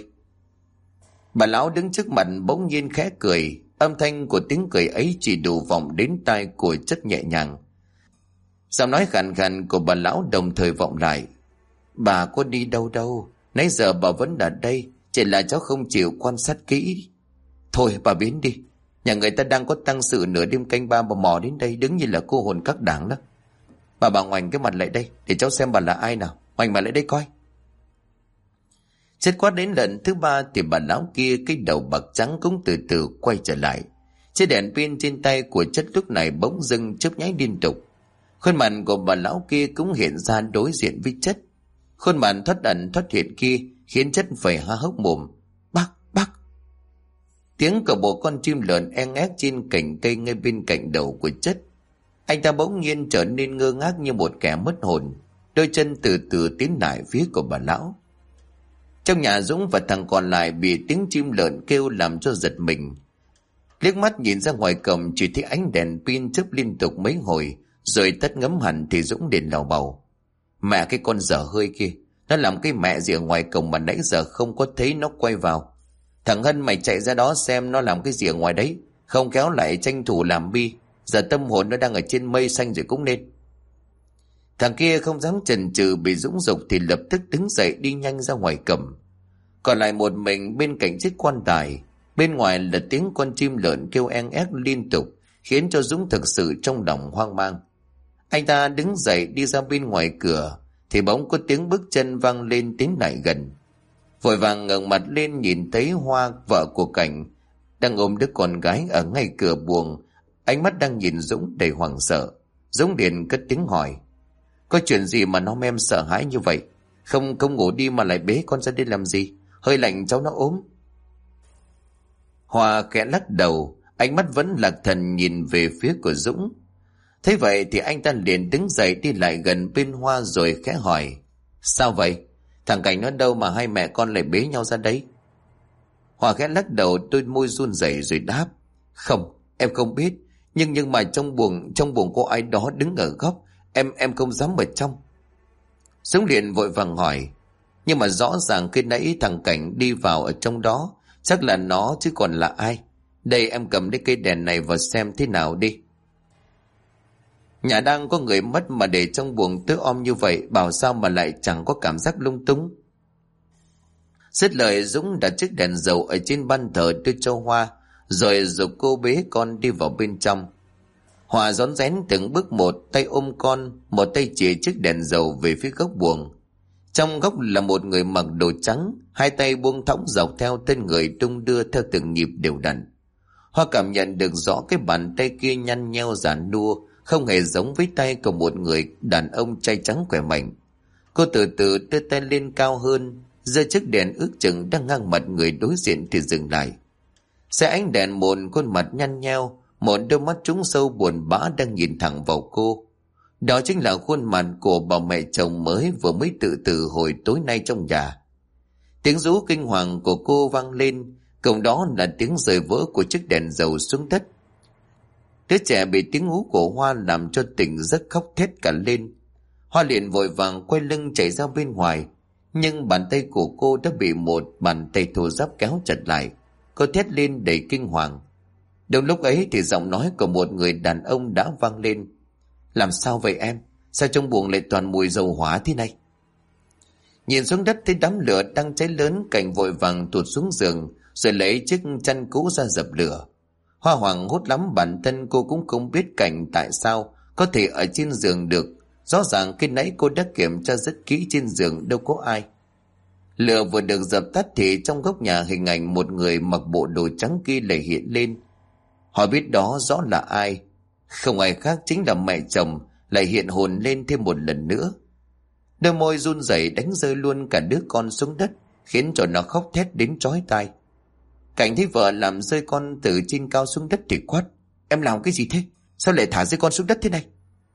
Bà lão đứng trước mặt bỗng nhiên khẽ cười. Âm thanh của tiếng cười ấy chỉ đủ vọng đến tai của Chất nhẹ nhàng. Giọng nói khàn khàn của bà lão đồng thời vọng lại: Bà có đi đâu đâu, nãy giờ bà vẫn ở đây, chỉ là cháu không chịu quan sát kỹ. Thôi bà biến đi, nhà người ta đang có tang sự nửa đêm canh ba mà mò đến đây đứng như là cô hồn các đảng đó. Bà ngoảnh cái mặt lại đây để cháu xem bà là ai nào, ngoảnh mặt lại đây coi. Chất quát đến lần thứ ba thì bà lão kia cái đầu bạc trắng cũng từ từ quay trở lại. Chiếc đèn pin trên tay của Chất lúc này bỗng dưng chớp nháy liên tục. Khuôn mặt của bà lão kia cũng hiện ra đối diện với Chất. Khuôn mặt thoát ẩn thoát hiện kia khiến Chất phải há hốc mồm. Bác. Tiếng của bộ con chim lợn en ép trên cành cây ngay bên cạnh đầu của Chất. Anh ta bỗng nhiên trở nên ngơ ngác như một kẻ mất hồn, đôi chân từ từ tiến lại phía của bà lão. Trong nhà, Dũng và thằng còn lại bị tiếng chim lợn kêu làm cho giật mình. Liếc mắt nhìn ra ngoài cổng chỉ thấy ánh đèn pin chớp liên tục mấy hồi rồi tắt ngấm hẳn, thì Dũng liền lầu bầu. Mẹ cái con dở hơi kia, nó làm cái mẹ gì ở ngoài cổng mà nãy giờ không có thấy nó quay vào. Thằng Hân, mày chạy ra đó xem nó làm cái gì ở ngoài đấy, không kéo lại tranh thủ làm bi. Giờ tâm hồn nó đang ở trên mây xanh rồi cũng nên. Thằng kia không dám chần chừ bị Dũng giục thì lập tức đứng dậy đi nhanh ra ngoài cổng. Còn lại một mình bên cạnh chiếc quan tài. Bên ngoài là tiếng con chim lợn kêu en ép liên tục, khiến cho Dũng thực sự trong lòng hoang mang. Anh ta đứng dậy đi ra bên ngoài cửa thì bỗng có tiếng bước chân vang lên tiến lại gần. Vội vàng ngẩng mặt lên nhìn thấy Hoa, vợ của Cảnh, đang ôm đứa con gái ở ngay cửa buồng, ánh mắt đang nhìn Dũng đầy hoảng sợ. Dũng liền cất tiếng hỏi: có chuyện gì mà nó em sợ hãi như vậy? Không ngủ đi mà lại bế con ra đây làm gì? Hơi lạnh cháu nó ốm. Hoa khẽ lắc đầu, ánh mắt vẫn lạc thần nhìn về phía của Dũng. Thế vậy thì anh ta liền đứng dậy đi lại gần bên Hoa rồi khẽ hỏi: sao vậy? Thằng Cảnh nó đâu mà hai mẹ con lại bế nhau ra đấy? Hoa khẽ lắc đầu, đôi môi run rẩy rồi đáp: không, em không biết. Nhưng mà trong buồng có ai đó đứng ở góc. Em không dám ở trong. Dũng liền vội vàng hỏi: nhưng mà rõ ràng khi nãy thằng Cảnh đi vào ở trong đó, chắc là nó chứ còn là ai. Đây, em cầm lấy cây đèn này vào xem thế nào đi. Nhà đang có người mất mà để trong buồng tối om như vậy, bảo sao mà lại chẳng có cảm giác lung túng. Dứt lời, Dũng đặt chiếc đèn dầu ở trên ban thờ đưa cho Hoa, rồi giục cô bế con đi vào bên trong. Hoa rón rén từng bước một, tay ôm con, một tay chìa chiếc đèn dầu về phía góc buồng. Trong góc là một người mặc đồ trắng, hai tay buông thõng dọc theo thân người đung đưa theo từng nhịp đều đặn. Hoa cảm nhận được rõ cái bàn tay kia nhăn nheo giản nua, không hề giống với tay của một người đàn ông trai trắng khỏe mạnh. Cô từ từ đưa tay lên cao hơn, giơ chiếc đèn ước chừng đang ngang mặt người đối diện thì dừng lại. Xe ánh đèn một khuôn mặt nhăn nheo, một đôi mắt trũng sâu buồn bã đang nhìn thẳng vào cô. Đó chính là khuôn mặt của bà mẹ chồng mới tự tử hồi tối nay trong nhà. Tiếng rú kinh hoàng của cô vang lên, cùng đó là tiếng rơi vỡ của chiếc đèn dầu xuống đất. Đứa trẻ bị tiếng hú của Hoa làm cho tỉnh giấc, khóc thét cả lên. Hoa liền vội vàng quay lưng chạy ra bên ngoài, nhưng bàn tay của cô đã bị một bàn tay thô ráp kéo chặt lại. Cô thét lên đầy kinh hoàng. Đúng lúc ấy thì giọng nói của một người đàn ông đã vang lên: làm sao vậy em? Sao trong buồng lại toàn mùi dầu hỏa thế này? Nhìn xuống đất thấy đám lửa đang cháy lớn, Cảnh vội vàng tụt xuống giường rồi lấy chiếc chăn cũ ra dập lửa. Hoa hoảng hốt lắm, bản thân cô cũng không biết Cảnh tại sao có thể ở trên giường được. Rõ ràng khi nãy cô đã kiểm tra rất kỹ, trên giường đâu có ai. Lửa vừa được dập tắt thì trong góc nhà hình ảnh một người mặc bộ đồ trắng kia lại hiện lên. Họ biết đó rõ là ai. Không ai khác chính là mẹ chồng lại hiện hồn lên thêm một lần nữa. Đôi môi run rẩy đánh rơi luôn cả đứa con xuống đất, khiến cho nó khóc thét đến chói tai. Cảnh thấy vợ làm rơi con từ trên cao xuống đất thì quát: em làm cái gì thế? Sao lại thả rơi con xuống đất thế này?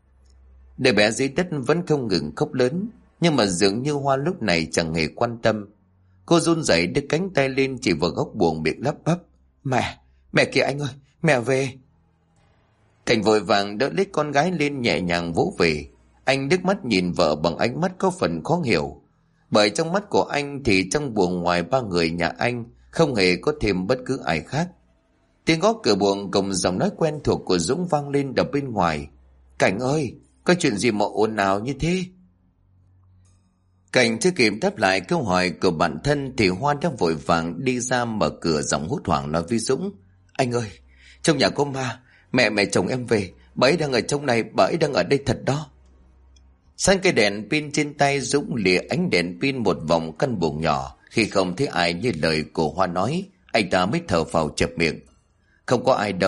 Đứa bé dưới đất vẫn không ngừng khóc lớn, nhưng mà dường như Hoa lúc này chẳng hề quan tâm. Cô run rẩy đưa cánh tay lên chỉ vào góc buồng, miệng lắp bắp: Mẹ kìa anh ơi, mẹ về. Cảnh vội vàng đỡ lấy con gái lên, nhẹ nhàng vỗ về. Anh đứt mắt nhìn vợ bằng ánh mắt có phần khó hiểu, bởi trong mắt của anh thì trong buồng ngoài ba người nhà anh không hề có thêm bất cứ ai khác. Tiếng gõ cửa buồng cùng giọng nói quen thuộc của Dũng vang lên đập bên ngoài: Cảnh ơi, có chuyện gì mà ồn ào như thế? Cảnh chưa kịp đáp lại câu hỏi của bản thân thì Hoa đã vội vàng đi ra mở cửa, giọng hốt hoảng nói với Dũng: anh ơi, trong nhà có ma, mẹ chồng em về, bà ấy đang ở trong này, bà ấy đang ở đây thật đó. Sang cây đèn pin trên tay, Dũng lìa ánh đèn pin một vòng căn buồng nhỏ. Khi không thấy ai như lời của Hoa nói, anh ta mới thở phào chập miệng: không có ai đâu,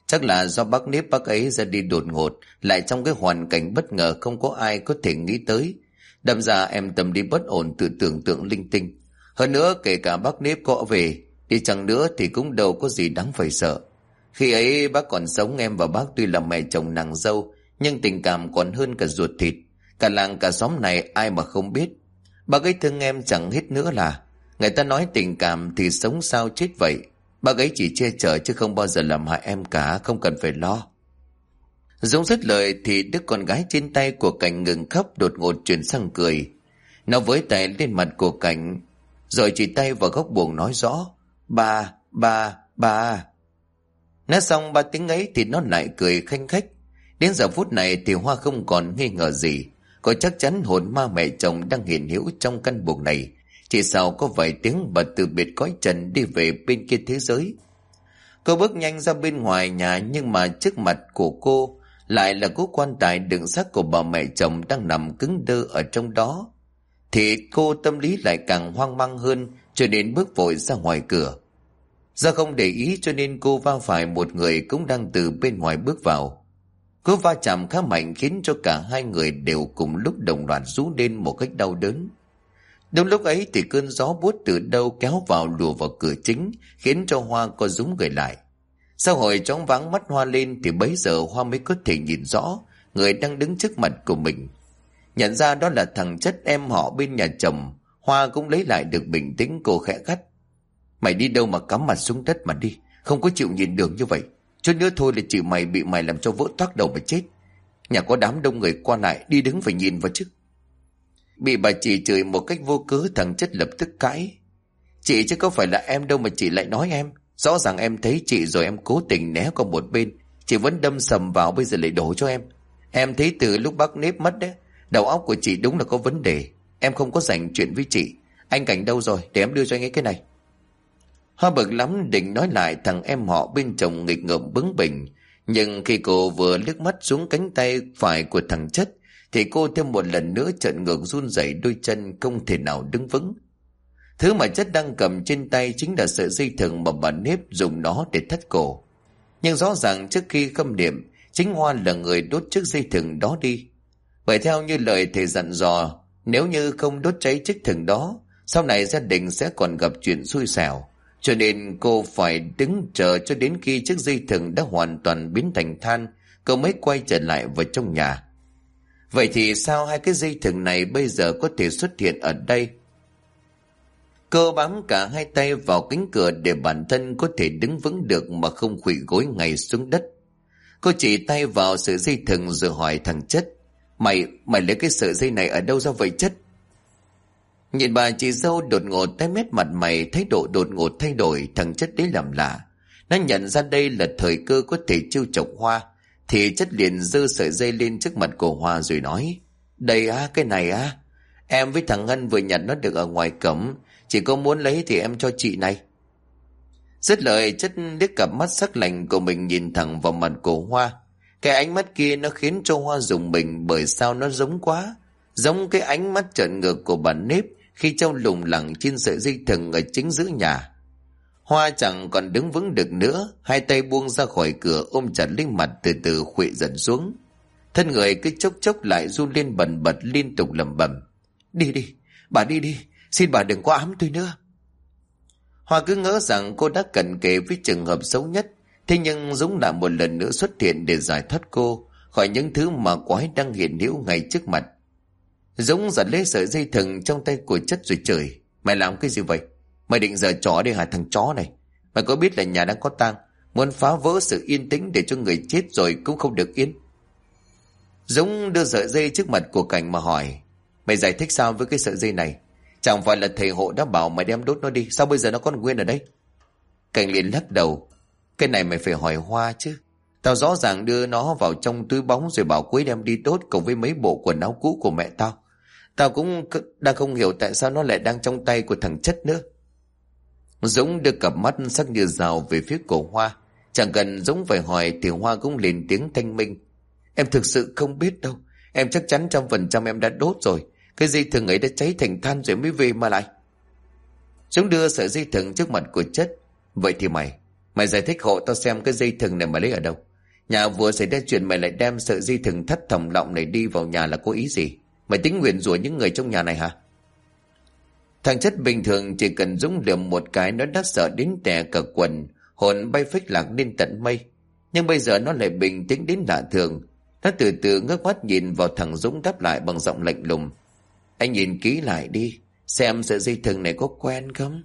Chắc là do bác nếp bác ấy ra đi đột ngột, lại trong cái hoàn cảnh bất ngờ không có ai có thể nghĩ tới. Đâm ra em tâm lý bất ổn, tự tưởng tượng linh tinh. Hơn nữa kể cả bác nếp có về đi chăng nữa thì cũng đâu có gì đáng phải sợ. Khi ấy bác còn sống, em và bác tuy là mẹ chồng nàng dâu, nhưng tình cảm còn hơn cả ruột thịt. Cả làng cả xóm này ai mà không biết. Bác ấy thương em chẳng hết nữa là. Người ta nói tình cảm thì sống sao chết vậy. Bác ấy chỉ che chở chứ không bao giờ làm hại em cả, không cần phải lo. Dũng dứt lời thì đứa con gái trên tay của Cảnh ngừng khóc, đột ngột chuyển sang cười. Nó với tay lên mặt của Cảnh, rồi chỉ tay vào góc buồng nói rõ: Ba, ba, ba. Nói xong ba tiếng ấy thì nó lại cười khanh khách. Đến giờ phút này thì Hoa không còn nghi ngờ gì. Cô chắc chắn hồn ma mẹ chồng đang hiện hữu trong căn buồng này. Chỉ sau có vài tiếng bà từ biệt cõi trần đi về bên kia thế giới. Cô bước nhanh ra bên ngoài nhà, nhưng mà trước mặt của cô lại là cố quan tài đựng xác của bà mẹ chồng đang nằm cứng đơ ở trong đó. Thì cô tâm lý lại càng hoang mang hơn, cho nên bước vội ra ngoài cửa. Do không để ý cho nên cô va phải một người cũng đang từ bên ngoài bước vào. Cú va chạm khá mạnh khiến cho cả hai người đều cùng lúc đồng loạt rú lên một cách đau đớn. Đúng lúc ấy thì cơn gió buốt từ đâu kéo vào lùa vào cửa chính, khiến cho Hoa co rúm người lại. Sau hồi choáng váng mắt Hoa lên thì bấy giờ Hoa mới có thể nhìn rõ người đang đứng trước mặt của mình. Nhận ra đó là thằng Chất, em họ bên nhà chồng. Hoa cũng lấy lại được bình tĩnh, cô khẽ gắt: Mày đi đâu mà cắm mặt xuống đất mà đi, không có chịu nhìn đường như vậy. Chút nữa thôi là chị mày bị mày làm cho vỡ toác đầu mà chết. Nhà có đám đông người qua lại, đi đứng phải nhìn vào chứ. Bị bà chị chửi một cách vô cớ, thằng Chất lập tức cãi: Chị chứ có phải là em đâu mà chị lại nói em. Rõ ràng em thấy chị rồi em cố tình né qua một bên, chị vẫn đâm sầm vào, bây giờ lại đổ cho em. Em thấy từ lúc bác nếp mất đấy, đầu óc của chị đúng là có vấn đề. Em không có rảnh chuyện với chị. Anh Cảnh đâu rồi, để em đưa cho anh ấy cái này. Hoa bực lắm định nói lại thằng em họ bên chồng nghịch ngợm bướng bỉnh, nhưng khi cô vừa liếc mắt xuống cánh tay phải của thằng Chất thì cô thêm một lần nữa trợn ngược run rẩy đôi chân, không thể nào đứng vững. Thứ mà Chất đang cầm trên tay chính là sợi dây thừng mà bà nếp dùng nó để thắt cổ. Nhưng rõ ràng trước khi khâm niệm, chính Hoa là người đốt chiếc dây thừng đó đi. Bởi theo như lời thầy dặn dò, nếu như không đốt cháy chiếc thừng đó, sau này gia đình sẽ còn gặp chuyện xui xẻo. Cho nên cô phải đứng chờ cho đến khi chiếc dây thừng đã hoàn toàn biến thành than, cô mới quay trở lại vào trong nhà. Vậy thì sao hai cái dây thừng này bây giờ có thể xuất hiện ở đây? Cô bám cả hai tay vào cánh cửa để bản thân có thể đứng vững được mà không khuỵu gối ngay xuống đất. Cô chỉ tay vào sợi dây thừng rồi hỏi thằng Chất: Mày lấy cái sợi dây này ở đâu ra vậy Chất? Nhìn bà chị dâu đột ngột tái mét mặt mày, thái độ đột ngột thay đổi, thằng Chất đấy làm lạ. Nó nhận ra đây là thời cơ có thể trêu chọc Hoa, thì Chất liền giơ sợi dây lên trước mặt của Hoa rồi nói: Đây á, cái này á, em với thằng Ngân vừa nhặt nó được ở ngoài cổng, chị có muốn lấy thì em cho chị này. Dứt lời, Chất liếc cặp mắt sắc lạnh của mình nhìn thẳng vào mặt của Hoa. Cái ánh mắt kia nó khiến cho Hoa rùng mình, bởi sao nó giống quá, giống cái ánh mắt trợn ngược của bà nếp khi treo lủng lẳng trên sợi dây thừng ở chính giữa nhà. Hoa chẳng còn đứng vững được nữa, hai tay buông ra khỏi cửa, ôm chặt lấy mặt, từ từ khuỵu dần xuống. Thân người cứ chốc chốc lại run lên bần bật, liên tục lẩm bẩm: Đi đi, bà đi đi, xin bà đừng có ám tôi nữa. Hoa cứ ngỡ rằng cô đã cận kề với trường hợp xấu nhất, thế nhưng Dũng lại một lần nữa xuất hiện để giải thoát cô khỏi những thứ mà quái đang hiện hữu ngay trước mặt. Dũng giật lấy sợi dây thừng trong tay của Chất rồi chửi: Mày làm cái gì vậy? Mày định giở trò đây hả thằng chó này? Mày có biết là nhà đang có tang, muốn phá vỡ sự yên tĩnh để cho người chết rồi cũng không được yên. Dũng đưa sợi dây trước mặt của Cảnh mà hỏi: Mày giải thích sao với cái sợi dây này? Chẳng phải là thầy hộ đã bảo mày đem đốt nó đi, sao bây giờ nó còn nguyên ở đây? Cảnh liền lắc đầu: Cái này mày phải hỏi Hoa chứ. Tao rõ ràng đưa nó vào trong túi bóng rồi bảo cuối đem đi đốt cùng với mấy bộ quần áo cũ của mẹ tao. Tao cũng đang không hiểu tại sao nó lại đang trong tay của thằng Chất nữa. Dũng đưa cặp mắt sắc như rào về phía của Hoa. Chẳng cần Dũng phải hỏi thì Hoa cũng lên tiếng thanh minh: Em thực sự không biết đâu. Em chắc chắn 100% em đã đốt rồi. Cái dây thừng ấy đã cháy thành than rồi mới về mà lại. Dũng đưa sợi dây thừng trước mặt của Chất: Vậy thì mày Mày giải thích hộ tao xem cái dây thừng này mày lấy ở đâu. Nhà vừa xảy ra chuyện mày lại đem sợi dây thừng thất thòng lọng này đi vào nhà là có ý gì? Mày tính nguyền rủa những người trong nhà này hả? Thằng Chất bình thường chỉ cần Dũng liệm một cái nó đã sợ đến tè cả quần, hồn bay phách lạc lên tận mây. Nhưng bây giờ nó lại bình tĩnh đến lạ thường. Nó từ từ ngước mắt nhìn vào thằng Dũng, đáp lại bằng giọng lạnh lùng. Anh nhìn kỹ lại đi, xem sợi dây thừng này có quen không?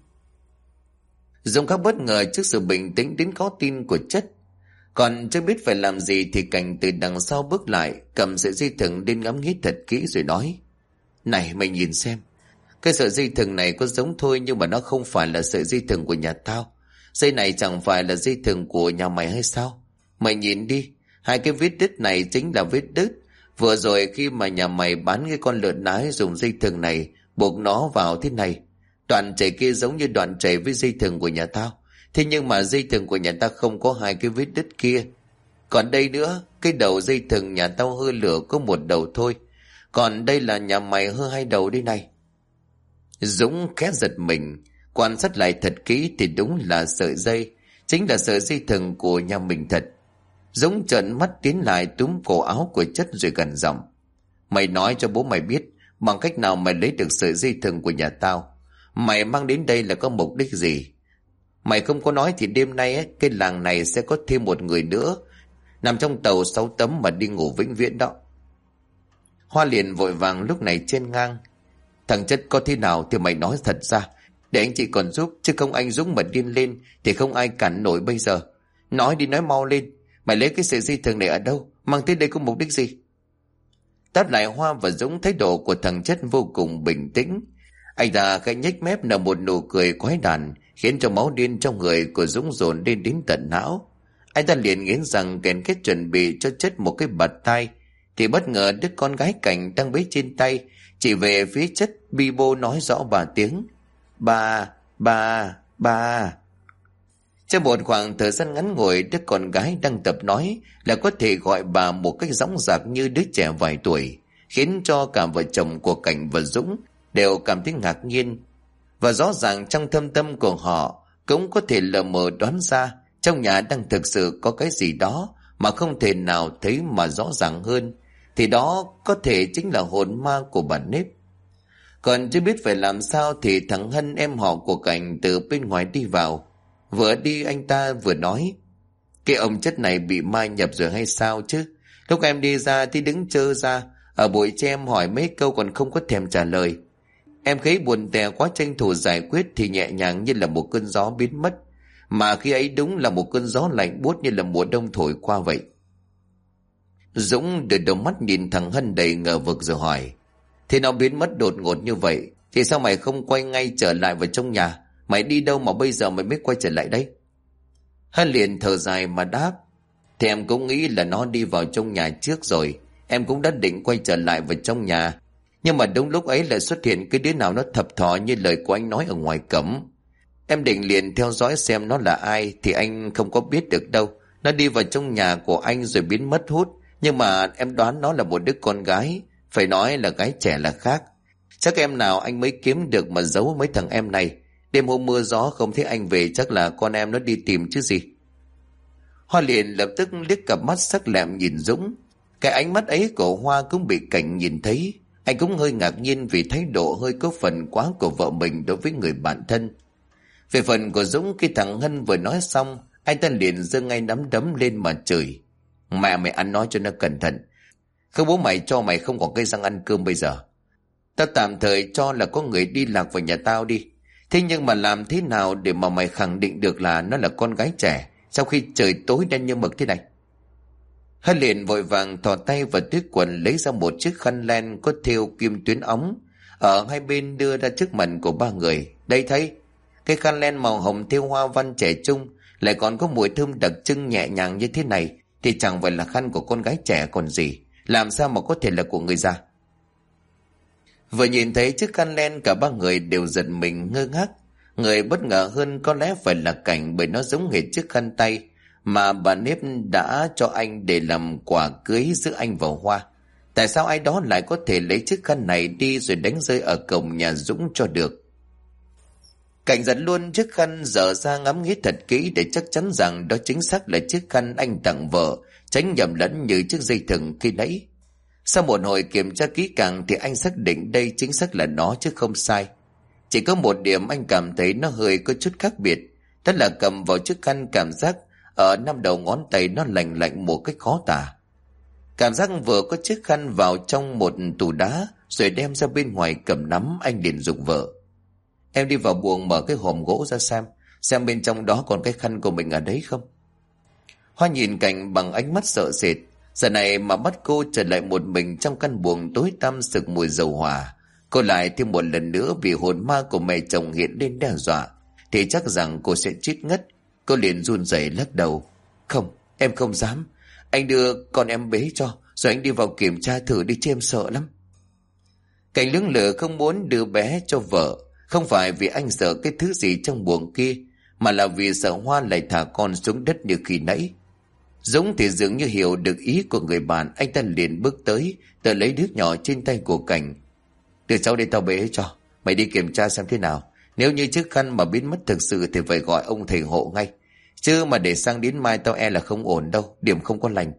Dũng khá bất ngờ trước sự bình tĩnh đến khó tin của Chất. Còn chưa biết phải làm gì thì Cảnh từ đằng sau bước lại, cầm sợi dây thừng lên ngắm nghía thật kỹ rồi nói. Này mày nhìn xem, cái sợi dây thừng này có giống thôi nhưng mà nó không phải là sợi dây thừng của nhà tao. Dây này chẳng phải là dây thừng của nhà mày hay sao? Mày nhìn đi, hai cái vết đứt này chính là vết đứt vừa rồi khi mà nhà mày bán cái con lợn nái dùng dây thừng này buộc nó vào thế này. Đoạn chảy kia giống như đoạn chảy với dây thừng của nhà tao. Thế nhưng mà dây thừng của nhà ta không có hai cái vết đứt kia. Còn đây nữa, cái đầu dây thừng nhà tao hơ lửa có một đầu thôi. Còn đây là nhà mày hơ hai đầu đây này. Dũng khẽ giật mình, quan sát lại thật kỹ thì đúng là sợi dây, chính là sợi dây thừng của nhà mình thật. Dũng trợn mắt tiến lại túm cổ áo của Chất rồi gần giọng. Mày nói cho bố mày biết bằng cách nào mày lấy được sợi dây thừng của nhà tao. Mày mang đến đây là có mục đích gì? Mày không có nói thì đêm nay ấy, cái làng này sẽ có thêm một người nữa nằm trong tàu 6 tấm mà đi ngủ vĩnh viễn đó. Hoa liền vội vàng lúc này chen ngang. Thằng Chất có thế nào thì mày nói thật ra, để anh chị còn giúp, chứ không anh Dũng mà điên lên thì không ai cản nổi bây giờ. Nói đi, nói mau lên, mày lấy cái sợi dây thừng này ở đâu, mang tới đây có mục đích gì? Đáp lại Hoa và Dũng, thái độ của thằng Chất vô cùng bình tĩnh. Anh ta khẽ nhếch mép nở một nụ cười quái đản, khiến cho máu điên trong người của Dũng dồn lên đến tận não. Anh ta liền nghiến răng kèn kết chuẩn bị cho Chất một cái bạt tai, thì bất ngờ đứa con gái Cảnh đang bế trên tay chỉ về phía Chất bi bô nói rõ 3 tiếng. Ba. Trong một khoảng thời gian ngắn ngủi, đứa con gái đang tập nói là có thể gọi bà một cách dõng dạc như đứa trẻ vài tuổi, khiến cho cả vợ chồng của Cảnh và Dũng đều cảm thấy ngạc nhiên. Và rõ ràng trong thâm tâm của họ cũng có thể lờ mờ đoán ra trong nhà đang thực sự có cái gì đó mà không thể nào thấy mà rõ ràng hơn, thì đó có thể chính là hồn ma của bà Nếp. Còn chưa biết phải làm sao thì thằng Hân, em họ của Cảnh, từ bên ngoài đi vào. Vừa đi anh ta vừa nói, cái ông Chất này bị ma nhập rồi hay sao chứ? Lúc em đi ra thì đứng trơ ra, ở bụi tre em hỏi mấy câu còn không có thèm trả lời. Em thấy buồn tè quá, tranh thủ giải quyết thì nhẹ nhàng như là một cơn gió biến mất. Mà khi ấy đúng là một cơn gió lạnh buốt như là mùa đông thổi qua vậy. Dũng đưa đôi mắt nhìn thằng Hân đầy ngờ vực rồi hỏi, thế nó biến mất đột ngột như vậy thì sao mày không quay ngay trở lại vào trong nhà? Mày đi đâu mà bây giờ mày mới quay trở lại đây? Hân liền thở dài mà đáp, thì em cũng nghĩ là nó đi vào trong nhà trước rồi. Em cũng đã định quay trở lại vào trong nhà, nhưng mà đúng lúc ấy lại xuất hiện cái đứa nào nó thập thò như lời của anh nói ở ngoài cổng. Em định liền theo dõi xem nó là ai thì anh không có biết được đâu. Nó đi vào trong nhà của anh rồi biến mất hút. Nhưng mà em đoán nó là một đứa con gái, phải nói là gái trẻ là khác. Chắc em nào anh mới kiếm được mà giấu mấy thằng em này. Đêm hôm mưa gió không thấy anh về, chắc là con em nó đi tìm chứ gì. Hoa liền lập tức liếc cặp mắt sắc lẹm nhìn Dũng. Cái ánh mắt ấy của Hoa cũng bị Cảnh nhìn thấy. Anh cũng hơi ngạc nhiên vì thái độ hơi có phần quá của vợ mình đối với người bạn thân. Về phần của Dũng, khi thằng Hân vừa nói xong, anh ta liền giơ ngay nắm đấm lên mà chửi. Mẹ mày ăn nói cho nó cẩn thận, không bố mày cho mày không có cây răng ăn cơm bây giờ. Tao tạm thời cho là có người đi lạc vào nhà tao đi. Thế nhưng mà làm thế nào để mà mày khẳng định được là nó là con gái trẻ sau khi trời tối đen như mực thế này? Hân liền vội vàng thò tay vào túi quần lấy ra một chiếc khăn len có thêu kim tuyến óng, ở hai bên đưa ra trước mặt của ba người. Đây thấy, cái khăn len màu hồng thêu hoa văn trẻ trung, lại còn có mùi thơm đặc trưng nhẹ nhàng như thế này thì chẳng phải là khăn của con gái trẻ còn gì, làm sao mà có thể là của người già? Vừa nhìn thấy chiếc khăn len, cả ba người đều giật mình ngơ ngác. Người bất ngờ hơn có lẽ phải là Cảnh, bởi nó giống hệt chiếc khăn tay mà bà Nếp đã cho anh để làm quà cưới giữa anh và Hoa. Tại sao ai đó lại có thể lấy chiếc khăn này đi rồi đánh rơi ở cổng nhà Dũng cho được? Cảnh giật luôn chiếc khăn dở ra ngắm nghía thật kỹ để chắc chắn rằng đó chính xác là chiếc khăn anh tặng vợ, tránh nhầm lẫn như chiếc dây thừng khi nãy. Sau một hồi kiểm tra kỹ càng thì anh xác định đây chính xác là nó chứ không sai. Chỉ có một điểm anh cảm thấy nó hơi có chút khác biệt, đó là cầm vào chiếc khăn cảm giác ở năm đầu ngón tay nó lành lạnh một cách khó tả. Cảm giác vừa có chiếc khăn vào trong một tủ đá rồi đem ra bên ngoài cầm nắm, anh liền dục vợ: "Em đi vào buồng mở cái hòm gỗ ra xem bên trong đó còn cái khăn của mình ở đấy không." Hoa nhìn Cảnh bằng ánh mắt sợ sệt. Giờ này mà bắt cô trở lại một mình trong căn buồng tối tăm sực mùi dầu hỏa, cô lại thêm một lần nữa bị hồn ma của mẹ chồng hiện lên đe dọa, thì chắc rằng cô sẽ chết ngất. Cô liền run rẩy lắc đầu: "Không, em không dám. Anh đưa con em bế cho, rồi anh đi vào kiểm tra thử đi chứ em sợ lắm." Cảnh lưỡng lự không muốn đưa bé cho vợ, không phải vì anh sợ cái thứ gì trong buồng kia, mà là vì sợ Hoa lại thả con xuống đất như khi nãy. Dũng thì dường như hiểu được ý của người bạn, anh ta liền bước tới, tự lấy đứa nhỏ trên tay của Cảnh: "Đưa cháu đi tao bế cho, mày đi kiểm tra xem thế nào. Nếu như chiếc khăn mà biến mất thực sự thì phải gọi ông thầy hộ ngay. Chứ mà để sang đến mai tao e là không ổn đâu, điểm không có lành."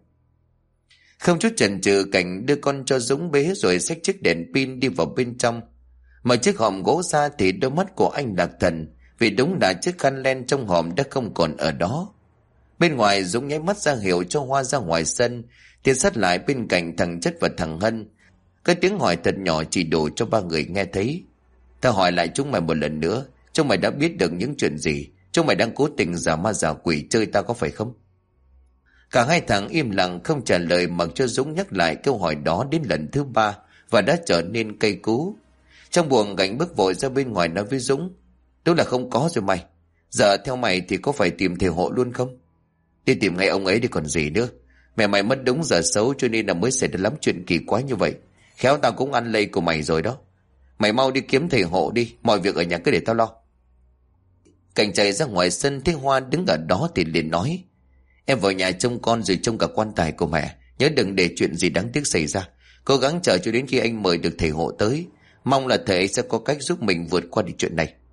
Không chút chần chừ, Cảnh đưa con cho Dũng bế rồi xách chiếc đèn pin đi vào bên trong. Mở chiếc hòm gỗ ra thì đôi mắt của anh lạc thần, vì đúng là chiếc khăn len trong hòm đã không còn ở đó. Bên ngoài Dũng nháy mắt ra hiệu cho Hoa ra ngoài sân, tiến sát lại bên cạnh thằng Chất và thằng Hân. Cái tiếng hỏi thật nhỏ chỉ đủ cho ba người nghe thấy: "Tao hỏi lại chúng mày một lần nữa, chúng mày đã biết được những chuyện gì? Chúng mày đang cố tình giả ma giả quỷ chơi tao có phải không?" Cả hai thằng im lặng không trả lời, mặc cho Dũng nhắc lại câu hỏi đó đến lần thứ 3 và đã trở nên cay cú. Trong buồng, Cảnh bước vội ra bên ngoài nói với Dũng: "Đúng là không có rồi mày. Giờ theo mày thì có phải tìm thầy hộ luôn không?" "Đi tìm ngay ông ấy đi còn gì nữa. Mẹ mày mất đúng giờ xấu cho nên là mới xảy ra lắm chuyện kỳ quái như vậy. Khéo tao cũng ăn lây của mày rồi đó. Mày mau đi kiếm thầy hộ đi, mọi việc ở nhà cứ để tao lo." Cảnh chạy ra ngoài sân thấy Hoa đứng ở đó thì liền nói: "Em vào nhà trông con rồi trông cả quan tài của mẹ. Nhớ đừng để chuyện gì đáng tiếc xảy ra. Cố gắng chờ cho đến khi anh mời được thầy hộ tới. Mong là thầy sẽ có cách giúp mình vượt qua được chuyện này."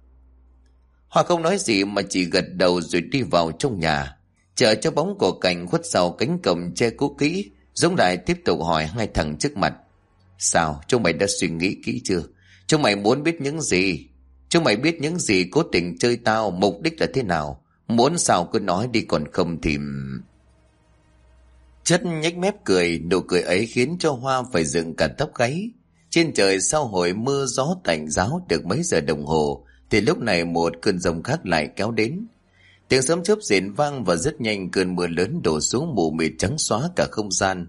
Hoa không nói gì mà chỉ gật đầu rồi đi vào trong nhà. Chờ cho bóng của Cảnh khuất sau cánh cổng che cũ kỹ, Dũng lại tiếp tục hỏi hai thằng trước mặt: "Sao, chúng mày đã suy nghĩ kỹ chưa? Chúng mày muốn biết những gì? Chúng mày biết những gì cố tình chơi tao, mục đích là thế nào? Muốn sao cứ nói đi, còn không thì..." Chất nhếch mép cười, nụ cười ấy khiến cho Hoa phải dựng cả tóc gáy. Trên trời sau hồi mưa gió tạnh ráo được mấy giờ đồng hồ thì lúc này một cơn giông khác lại kéo đến. Tiếng sấm chớp rền vang và rất nhanh cơn mưa lớn đổ xuống mù mịt trắng xóa cả không gian.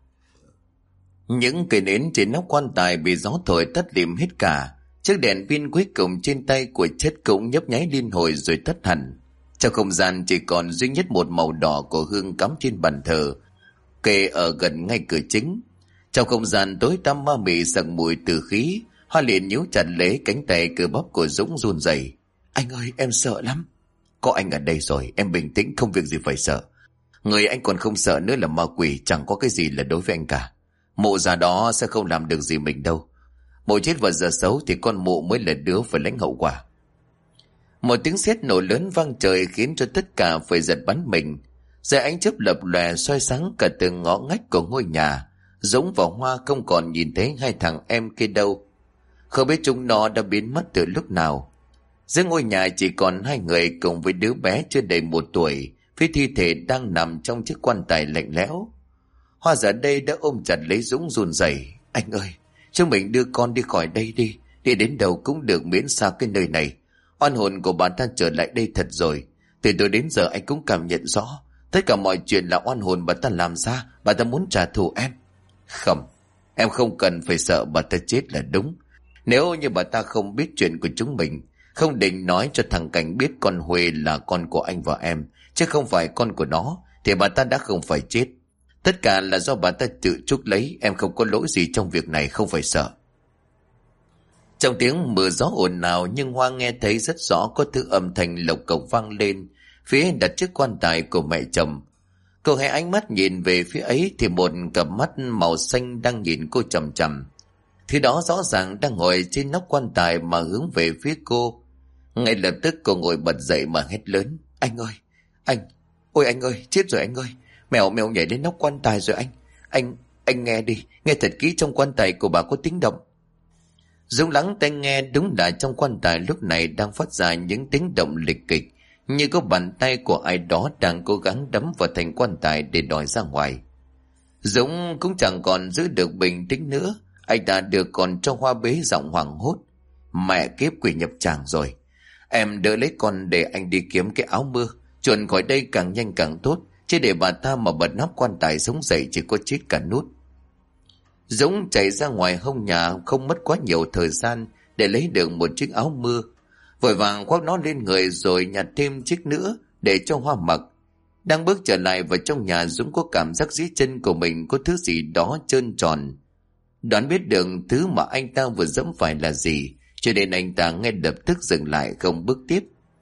Những cây nến trên nóc quan tài bị gió thổi tắt lịm hết cả. Chiếc đèn pin cuối cùng trên tay của Chất cũng nhấp nháy liên hồi rồi tắt hẳn. Trong không gian chỉ còn duy nhất một màu đỏ của hương cắm trên bàn thờ, kê ở gần ngay cửa chính. Trong không gian tối tăm ma mị sặc mùi tử khí, Hoa liền nhíu chặt lấy cánh tay cơ bắp của Dũng run rẩy. "Anh ơi, em sợ lắm." "Có anh ở đây rồi, em bình tĩnh, không việc gì phải sợ. Người anh còn không sợ nữa là ma quỷ, chẳng có cái gì là đối với anh cả. Mụ già đó sẽ không làm được gì mình đâu. Mụ chết vào giờ xấu thì con mụ mới là đứa phải lãnh hậu quả." Một tiếng sét nổ lớn vang trời khiến cho tất cả phải giật bắn mình. Dải ánh chớp lập lòe soi sáng cả từng ngõ ngách của ngôi nhà. Dũng và Hoa không còn nhìn thấy hai thằng em kia đâu. Không biết chúng nó đã biến mất từ lúc nào. Giữa ngôi nhà chỉ còn hai người cùng với đứa bé chưa đầy 1 tuổi, với thi thể đang nằm trong chiếc quan tài lạnh lẽo. Hoa giờ đây đã ôm chặt lấy Dũng run rẩy. "Anh ơi, chúng mình đưa con đi khỏi đây đi, đi đến đâu cũng được miễn xa cái nơi này. Oan hồn của bà ta trở lại đây thật rồi. Từ tối đến giờ anh cũng cảm nhận rõ, tất cả mọi chuyện là oan hồn bà ta làm ra, bà ta muốn trả thù em." "Không, em không cần phải sợ bà ta chết là đúng. Nếu như bà ta không biết chuyện của chúng mình, không định nói cho thằng Cảnh biết con Huệ là con của anh và em, chứ không phải con của nó, thì bà ta đã không phải chết. Tất cả là do bà ta tự chuốc lấy, em không có lỗi gì trong việc này, không phải sợ." Trong tiếng mưa gió ồn ào nhưng Hoa nghe thấy rất rõ có thứ âm thanh lộc cộc vang lên phía đặt chiếc quan tài của mẹ chồng. Cô hãy ánh mắt nhìn về phía ấy thì một cặp mắt màu xanh đang nhìn cô chằm chằm. Thứ đó rõ ràng đang ngồi trên nóc quan tài mà hướng về phía cô. Ngay lập tức cô ngồi bật dậy mà hét lớn: Anh ơi, anh, ôi anh ơi, chết rồi anh ơi, mèo mèo nhảy lên nóc quan tài rồi anh nghe đi, nghe thật kỹ, trong quan tài của bà có tiếng động. Dũng lắng tai nghe, đúng là trong quan tài lúc này đang phát ra những tiếng động lịch kịch, như có bàn tay của ai đó đang cố gắng đấm vào thành quan tài để đòi ra ngoài. Dũng cũng chẳng còn giữ được bình tĩnh nữa, anh ta đưa con cho Hoa bế giọng hoảng hốt: Mẹ kiếp, quỷ nhập tràng rồi. Em đỡ lấy con để anh đi kiếm cái áo mưa, chuồn khỏi đây càng nhanh càng tốt, chứ để bà ta mà bật nắp quan tài sống dậy chỉ có chết cả nút. Dũng chạy ra ngoài hông nhà, không mất quá nhiều thời gian để lấy được một chiếc áo mưa, vội vàng khoác nó lên người rồi nhặt thêm chiếc nữa để cho Hoa mặc. Đang bước trở lại vào trong nhà, Dũng có cảm giác dưới chân của mình có thứ gì đó trơn tròn. Đoán biết được thứ mà anh ta vừa dẫm phải là gì, cho nên anh ta ngay lập tức dừng lại không bước tiếp.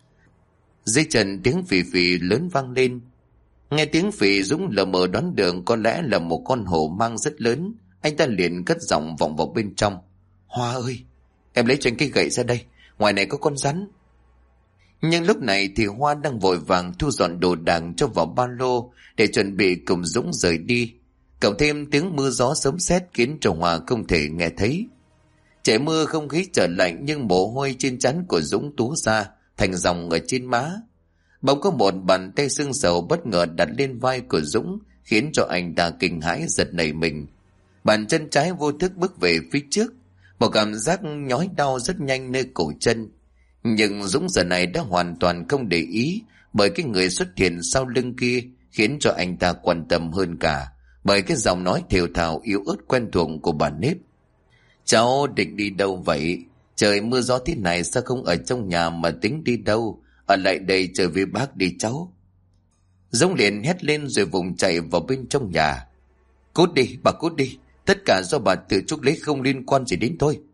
Dưới chân tiếng phì phì lớn vang lên. Nghe tiếng phì, Dũng lờ mờ đoán được có lẽ là một con hổ mang rất lớn. Anh ta liền cất giọng vọng vào bên trong: Hoa ơi, em lấy cho anh cái gậy ra đây, ngoài này có con rắn. Nhưng lúc này thì Hoa đang vội vàng thu dọn đồ đạc cho vào ba lô để chuẩn bị cùng Dũng rời đi. Cộng thêm tiếng mưa gió sấm sét khiến cho Hoa không thể nghe thấy. Trời mưa, không khí trở lạnh, nhưng mồ hôi trên trán của Dũng túa ra thành dòng ở trên má. Bỗng có một bàn tay sưng sầu bất ngờ đặt lên vai của Dũng, khiến cho anh ta kinh hãi giật nảy mình. Bàn chân trái vô thức bước về phía trước, một cảm giác nhói đau rất nhanh nơi cổ chân. Nhưng Dũng giờ này đã hoàn toàn không để ý, bởi cái người xuất hiện sau lưng kia khiến cho anh ta quan tâm hơn cả bởi cái giọng nói thều thào yếu ớt quen thuộc của bà Nếp. Cháu định đi đâu vậy? Trời mưa gió thế này sao không ở trong nhà mà tính đi đâu? Ở lại đây chơi với bác đi cháu. Dũng liền hét lên rồi vùng chạy vào bên trong nhà. Cút đi, bà cút đi, tất cả do bà tự chuốc lấy, không liên quan gì đến tôi.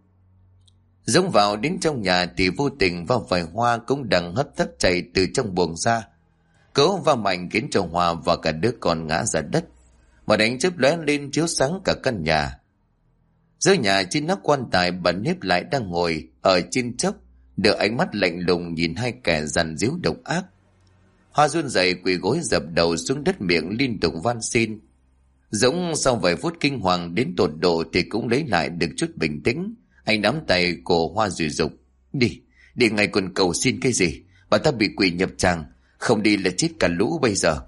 Dũng vào đến trong nhà thì vô tình vào vài Hoa cũng đang hấp tấp chạy từ trong buồng ra. Cớ va mạnh khiến cho Hoa và cả đứa con ngã ra đất. Một ánh chớp lóe lên chiếu sáng cả căn nhà. Dưới nhà trên nóc quan tài, bà Nếp lại đang ngồi ở trên chốc, đưa ánh mắt lạnh lùng nhìn hai kẻ giàn díu độc ác. Hoa run rẩy quỳ gối dập đầu xuống đất, miệng liên tục van xin. Dũng sau vài phút kinh hoàng đến tột độ thì cũng lấy lại được chút bình tĩnh. Anh nắm tay của Hoa dùi dục: Đi ngay, còn cầu xin cái gì? Bà ta bị quỷ nhập tràng, không đi là chết cả lũ bây giờ.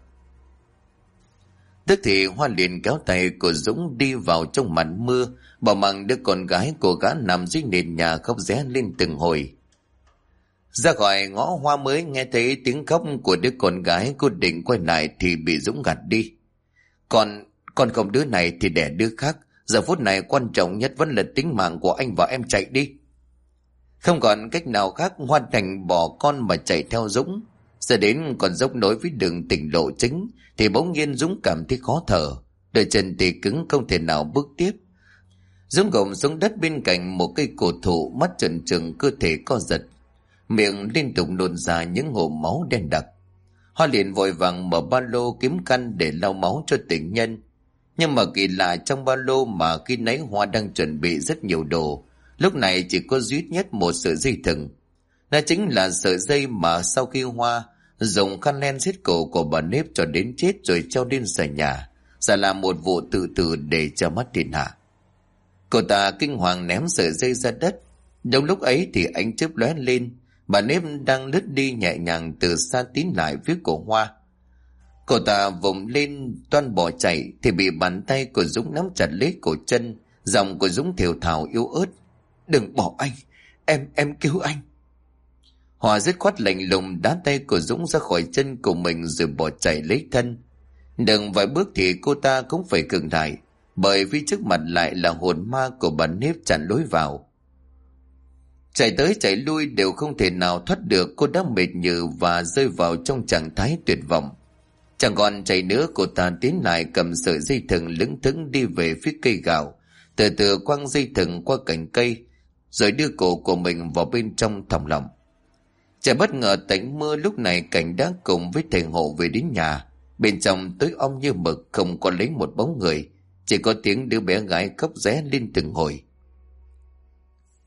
Tức thì Hoa liền kéo tay của Dũng đi vào trong màn mưa, bỏ mặc đứa con gái của gã nằm dưới nền nhà khóc ré lên từng hồi. Ra khỏi ngõ, Hoa mới nghe thấy tiếng khóc của đứa con gái. Cô định quay lại thì bị Dũng gạt đi. Con không đứa này thì đẻ đứa khác. Giờ phút này quan trọng nhất vẫn là tính mạng của anh và em, chạy đi. Không còn cách nào khác, Hoa đành bỏ con mà chạy theo Dũng. Giờ đến còn dốc nối với đường tỉnh lộ chính thì bỗng nhiên Dũng cảm thấy khó thở, đôi chân thì cứng không thể nào bước tiếp. Dũng gồng xuống đất bên cạnh một cây cổ thụ, mắt trợn trừng, cơ thể co giật, miệng liên tục nôn ra những ngụm máu đen đặc. Hoa liền vội vàng mở ba lô kiếm khăn để lau máu cho tình nhân. Nhưng mà kỳ lạ, trong ba lô mà khi nãy Hoa đang chuẩn bị rất nhiều đồ, lúc này chỉ có duy nhất một sợi dây thừng. Đó chính là sợi dây mà sau khi Hoa dùng khăn len xiết cổ của bà Nếp cho đến chết rồi treo lên sàn nhà, sẽ là một vụ tự tử để cho mắt thiên hạ. Cô ta kinh hoàng ném sợi dây ra đất. Đúng lúc ấy thì ánh chớp lóe lên, bà Nếp đang lướt đi nhẹ nhàng từ xa tiến lại phía của Hoa. Cô ta vùng lên toan bỏ chạy thì bị bàn tay của Dũng nắm chặt lấy cổ chân. Giọng của Dũng thều thào yếu ớt: Đừng bỏ anh, em cứu anh. Hoa dứt khoát lạnh lùng đá tay của Dũng ra khỏi chân của mình rồi bỏ chạy lấy thân. Đừng vài bước thì cô ta cũng phải khựng lại, bởi vì trước mặt lại là hồn ma của bà Nếp chặn lối vào. Chạy tới chạy lui đều không thể nào thoát được, cô đã mệt nhừ và rơi vào trong trạng thái tuyệt vọng. Chẳng còn chạy nữa, cô ta tiến lại cầm sợi dây thừng lững thững đi về phía cây gạo, từ từ quăng dây thừng qua cành cây, rồi đưa cổ của mình vào bên trong thòng lọng. Trời bất ngờ tạnh mưa, lúc này Cảnh đã cùng với thầy hộ về đến nhà. Bên trong tối om như mực, không có lấy một bóng người, chỉ có tiếng đứa bé gái khóc ré lên từng hồi.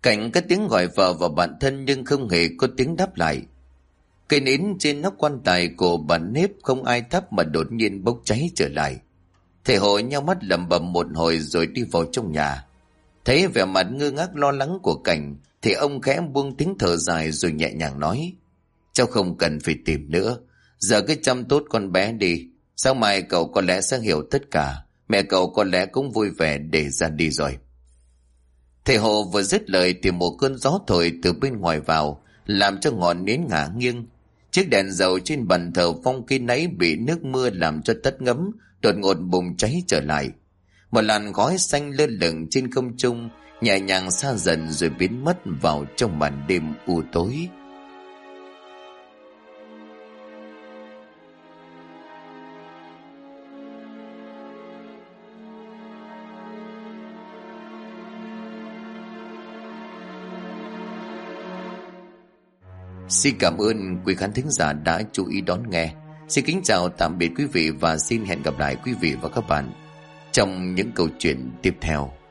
Cảnh cất tiếng gọi vợ và bạn thân nhưng không hề có tiếng đáp lại. Cây nến trên nóc quan tài của bà Nếp không ai thắp mà đột nhiên bốc cháy trở lại. Thầy Hộ nhao mắt lẩm bẩm một hồi rồi đi vào trong nhà. Thấy vẻ mặt ngơ ngác lo lắng của Cảnh thì ông khẽ buông tiếng thở dài rồi nhẹ nhàng nói: Cháu không cần phải tìm nữa, giờ cứ chăm tốt con bé đi. Sáng mai cậu có lẽ sẽ hiểu tất cả, mẹ cậu có lẽ cũng vui vẻ để ra đi rồi. Thầy Hộ vừa dứt lời thì một cơn gió thổi từ bên ngoài vào, làm cho ngọn nến ngả nghiêng. Chiếc đèn dầu trên bàn thờ phong khi nãy bị nước mưa làm cho tắt ngấm, đột ngột bùng cháy trở lại. Một làn khói xanh lơ lửng trên không trung, nhẹ nhàng xa dần rồi biến mất vào trong màn đêm u tối. Xin cảm ơn quý khán thính giả đã chú ý đón nghe. Xin kính chào tạm biệt quý vị và xin hẹn gặp lại quý vị và các bạn trong những câu chuyện tiếp theo.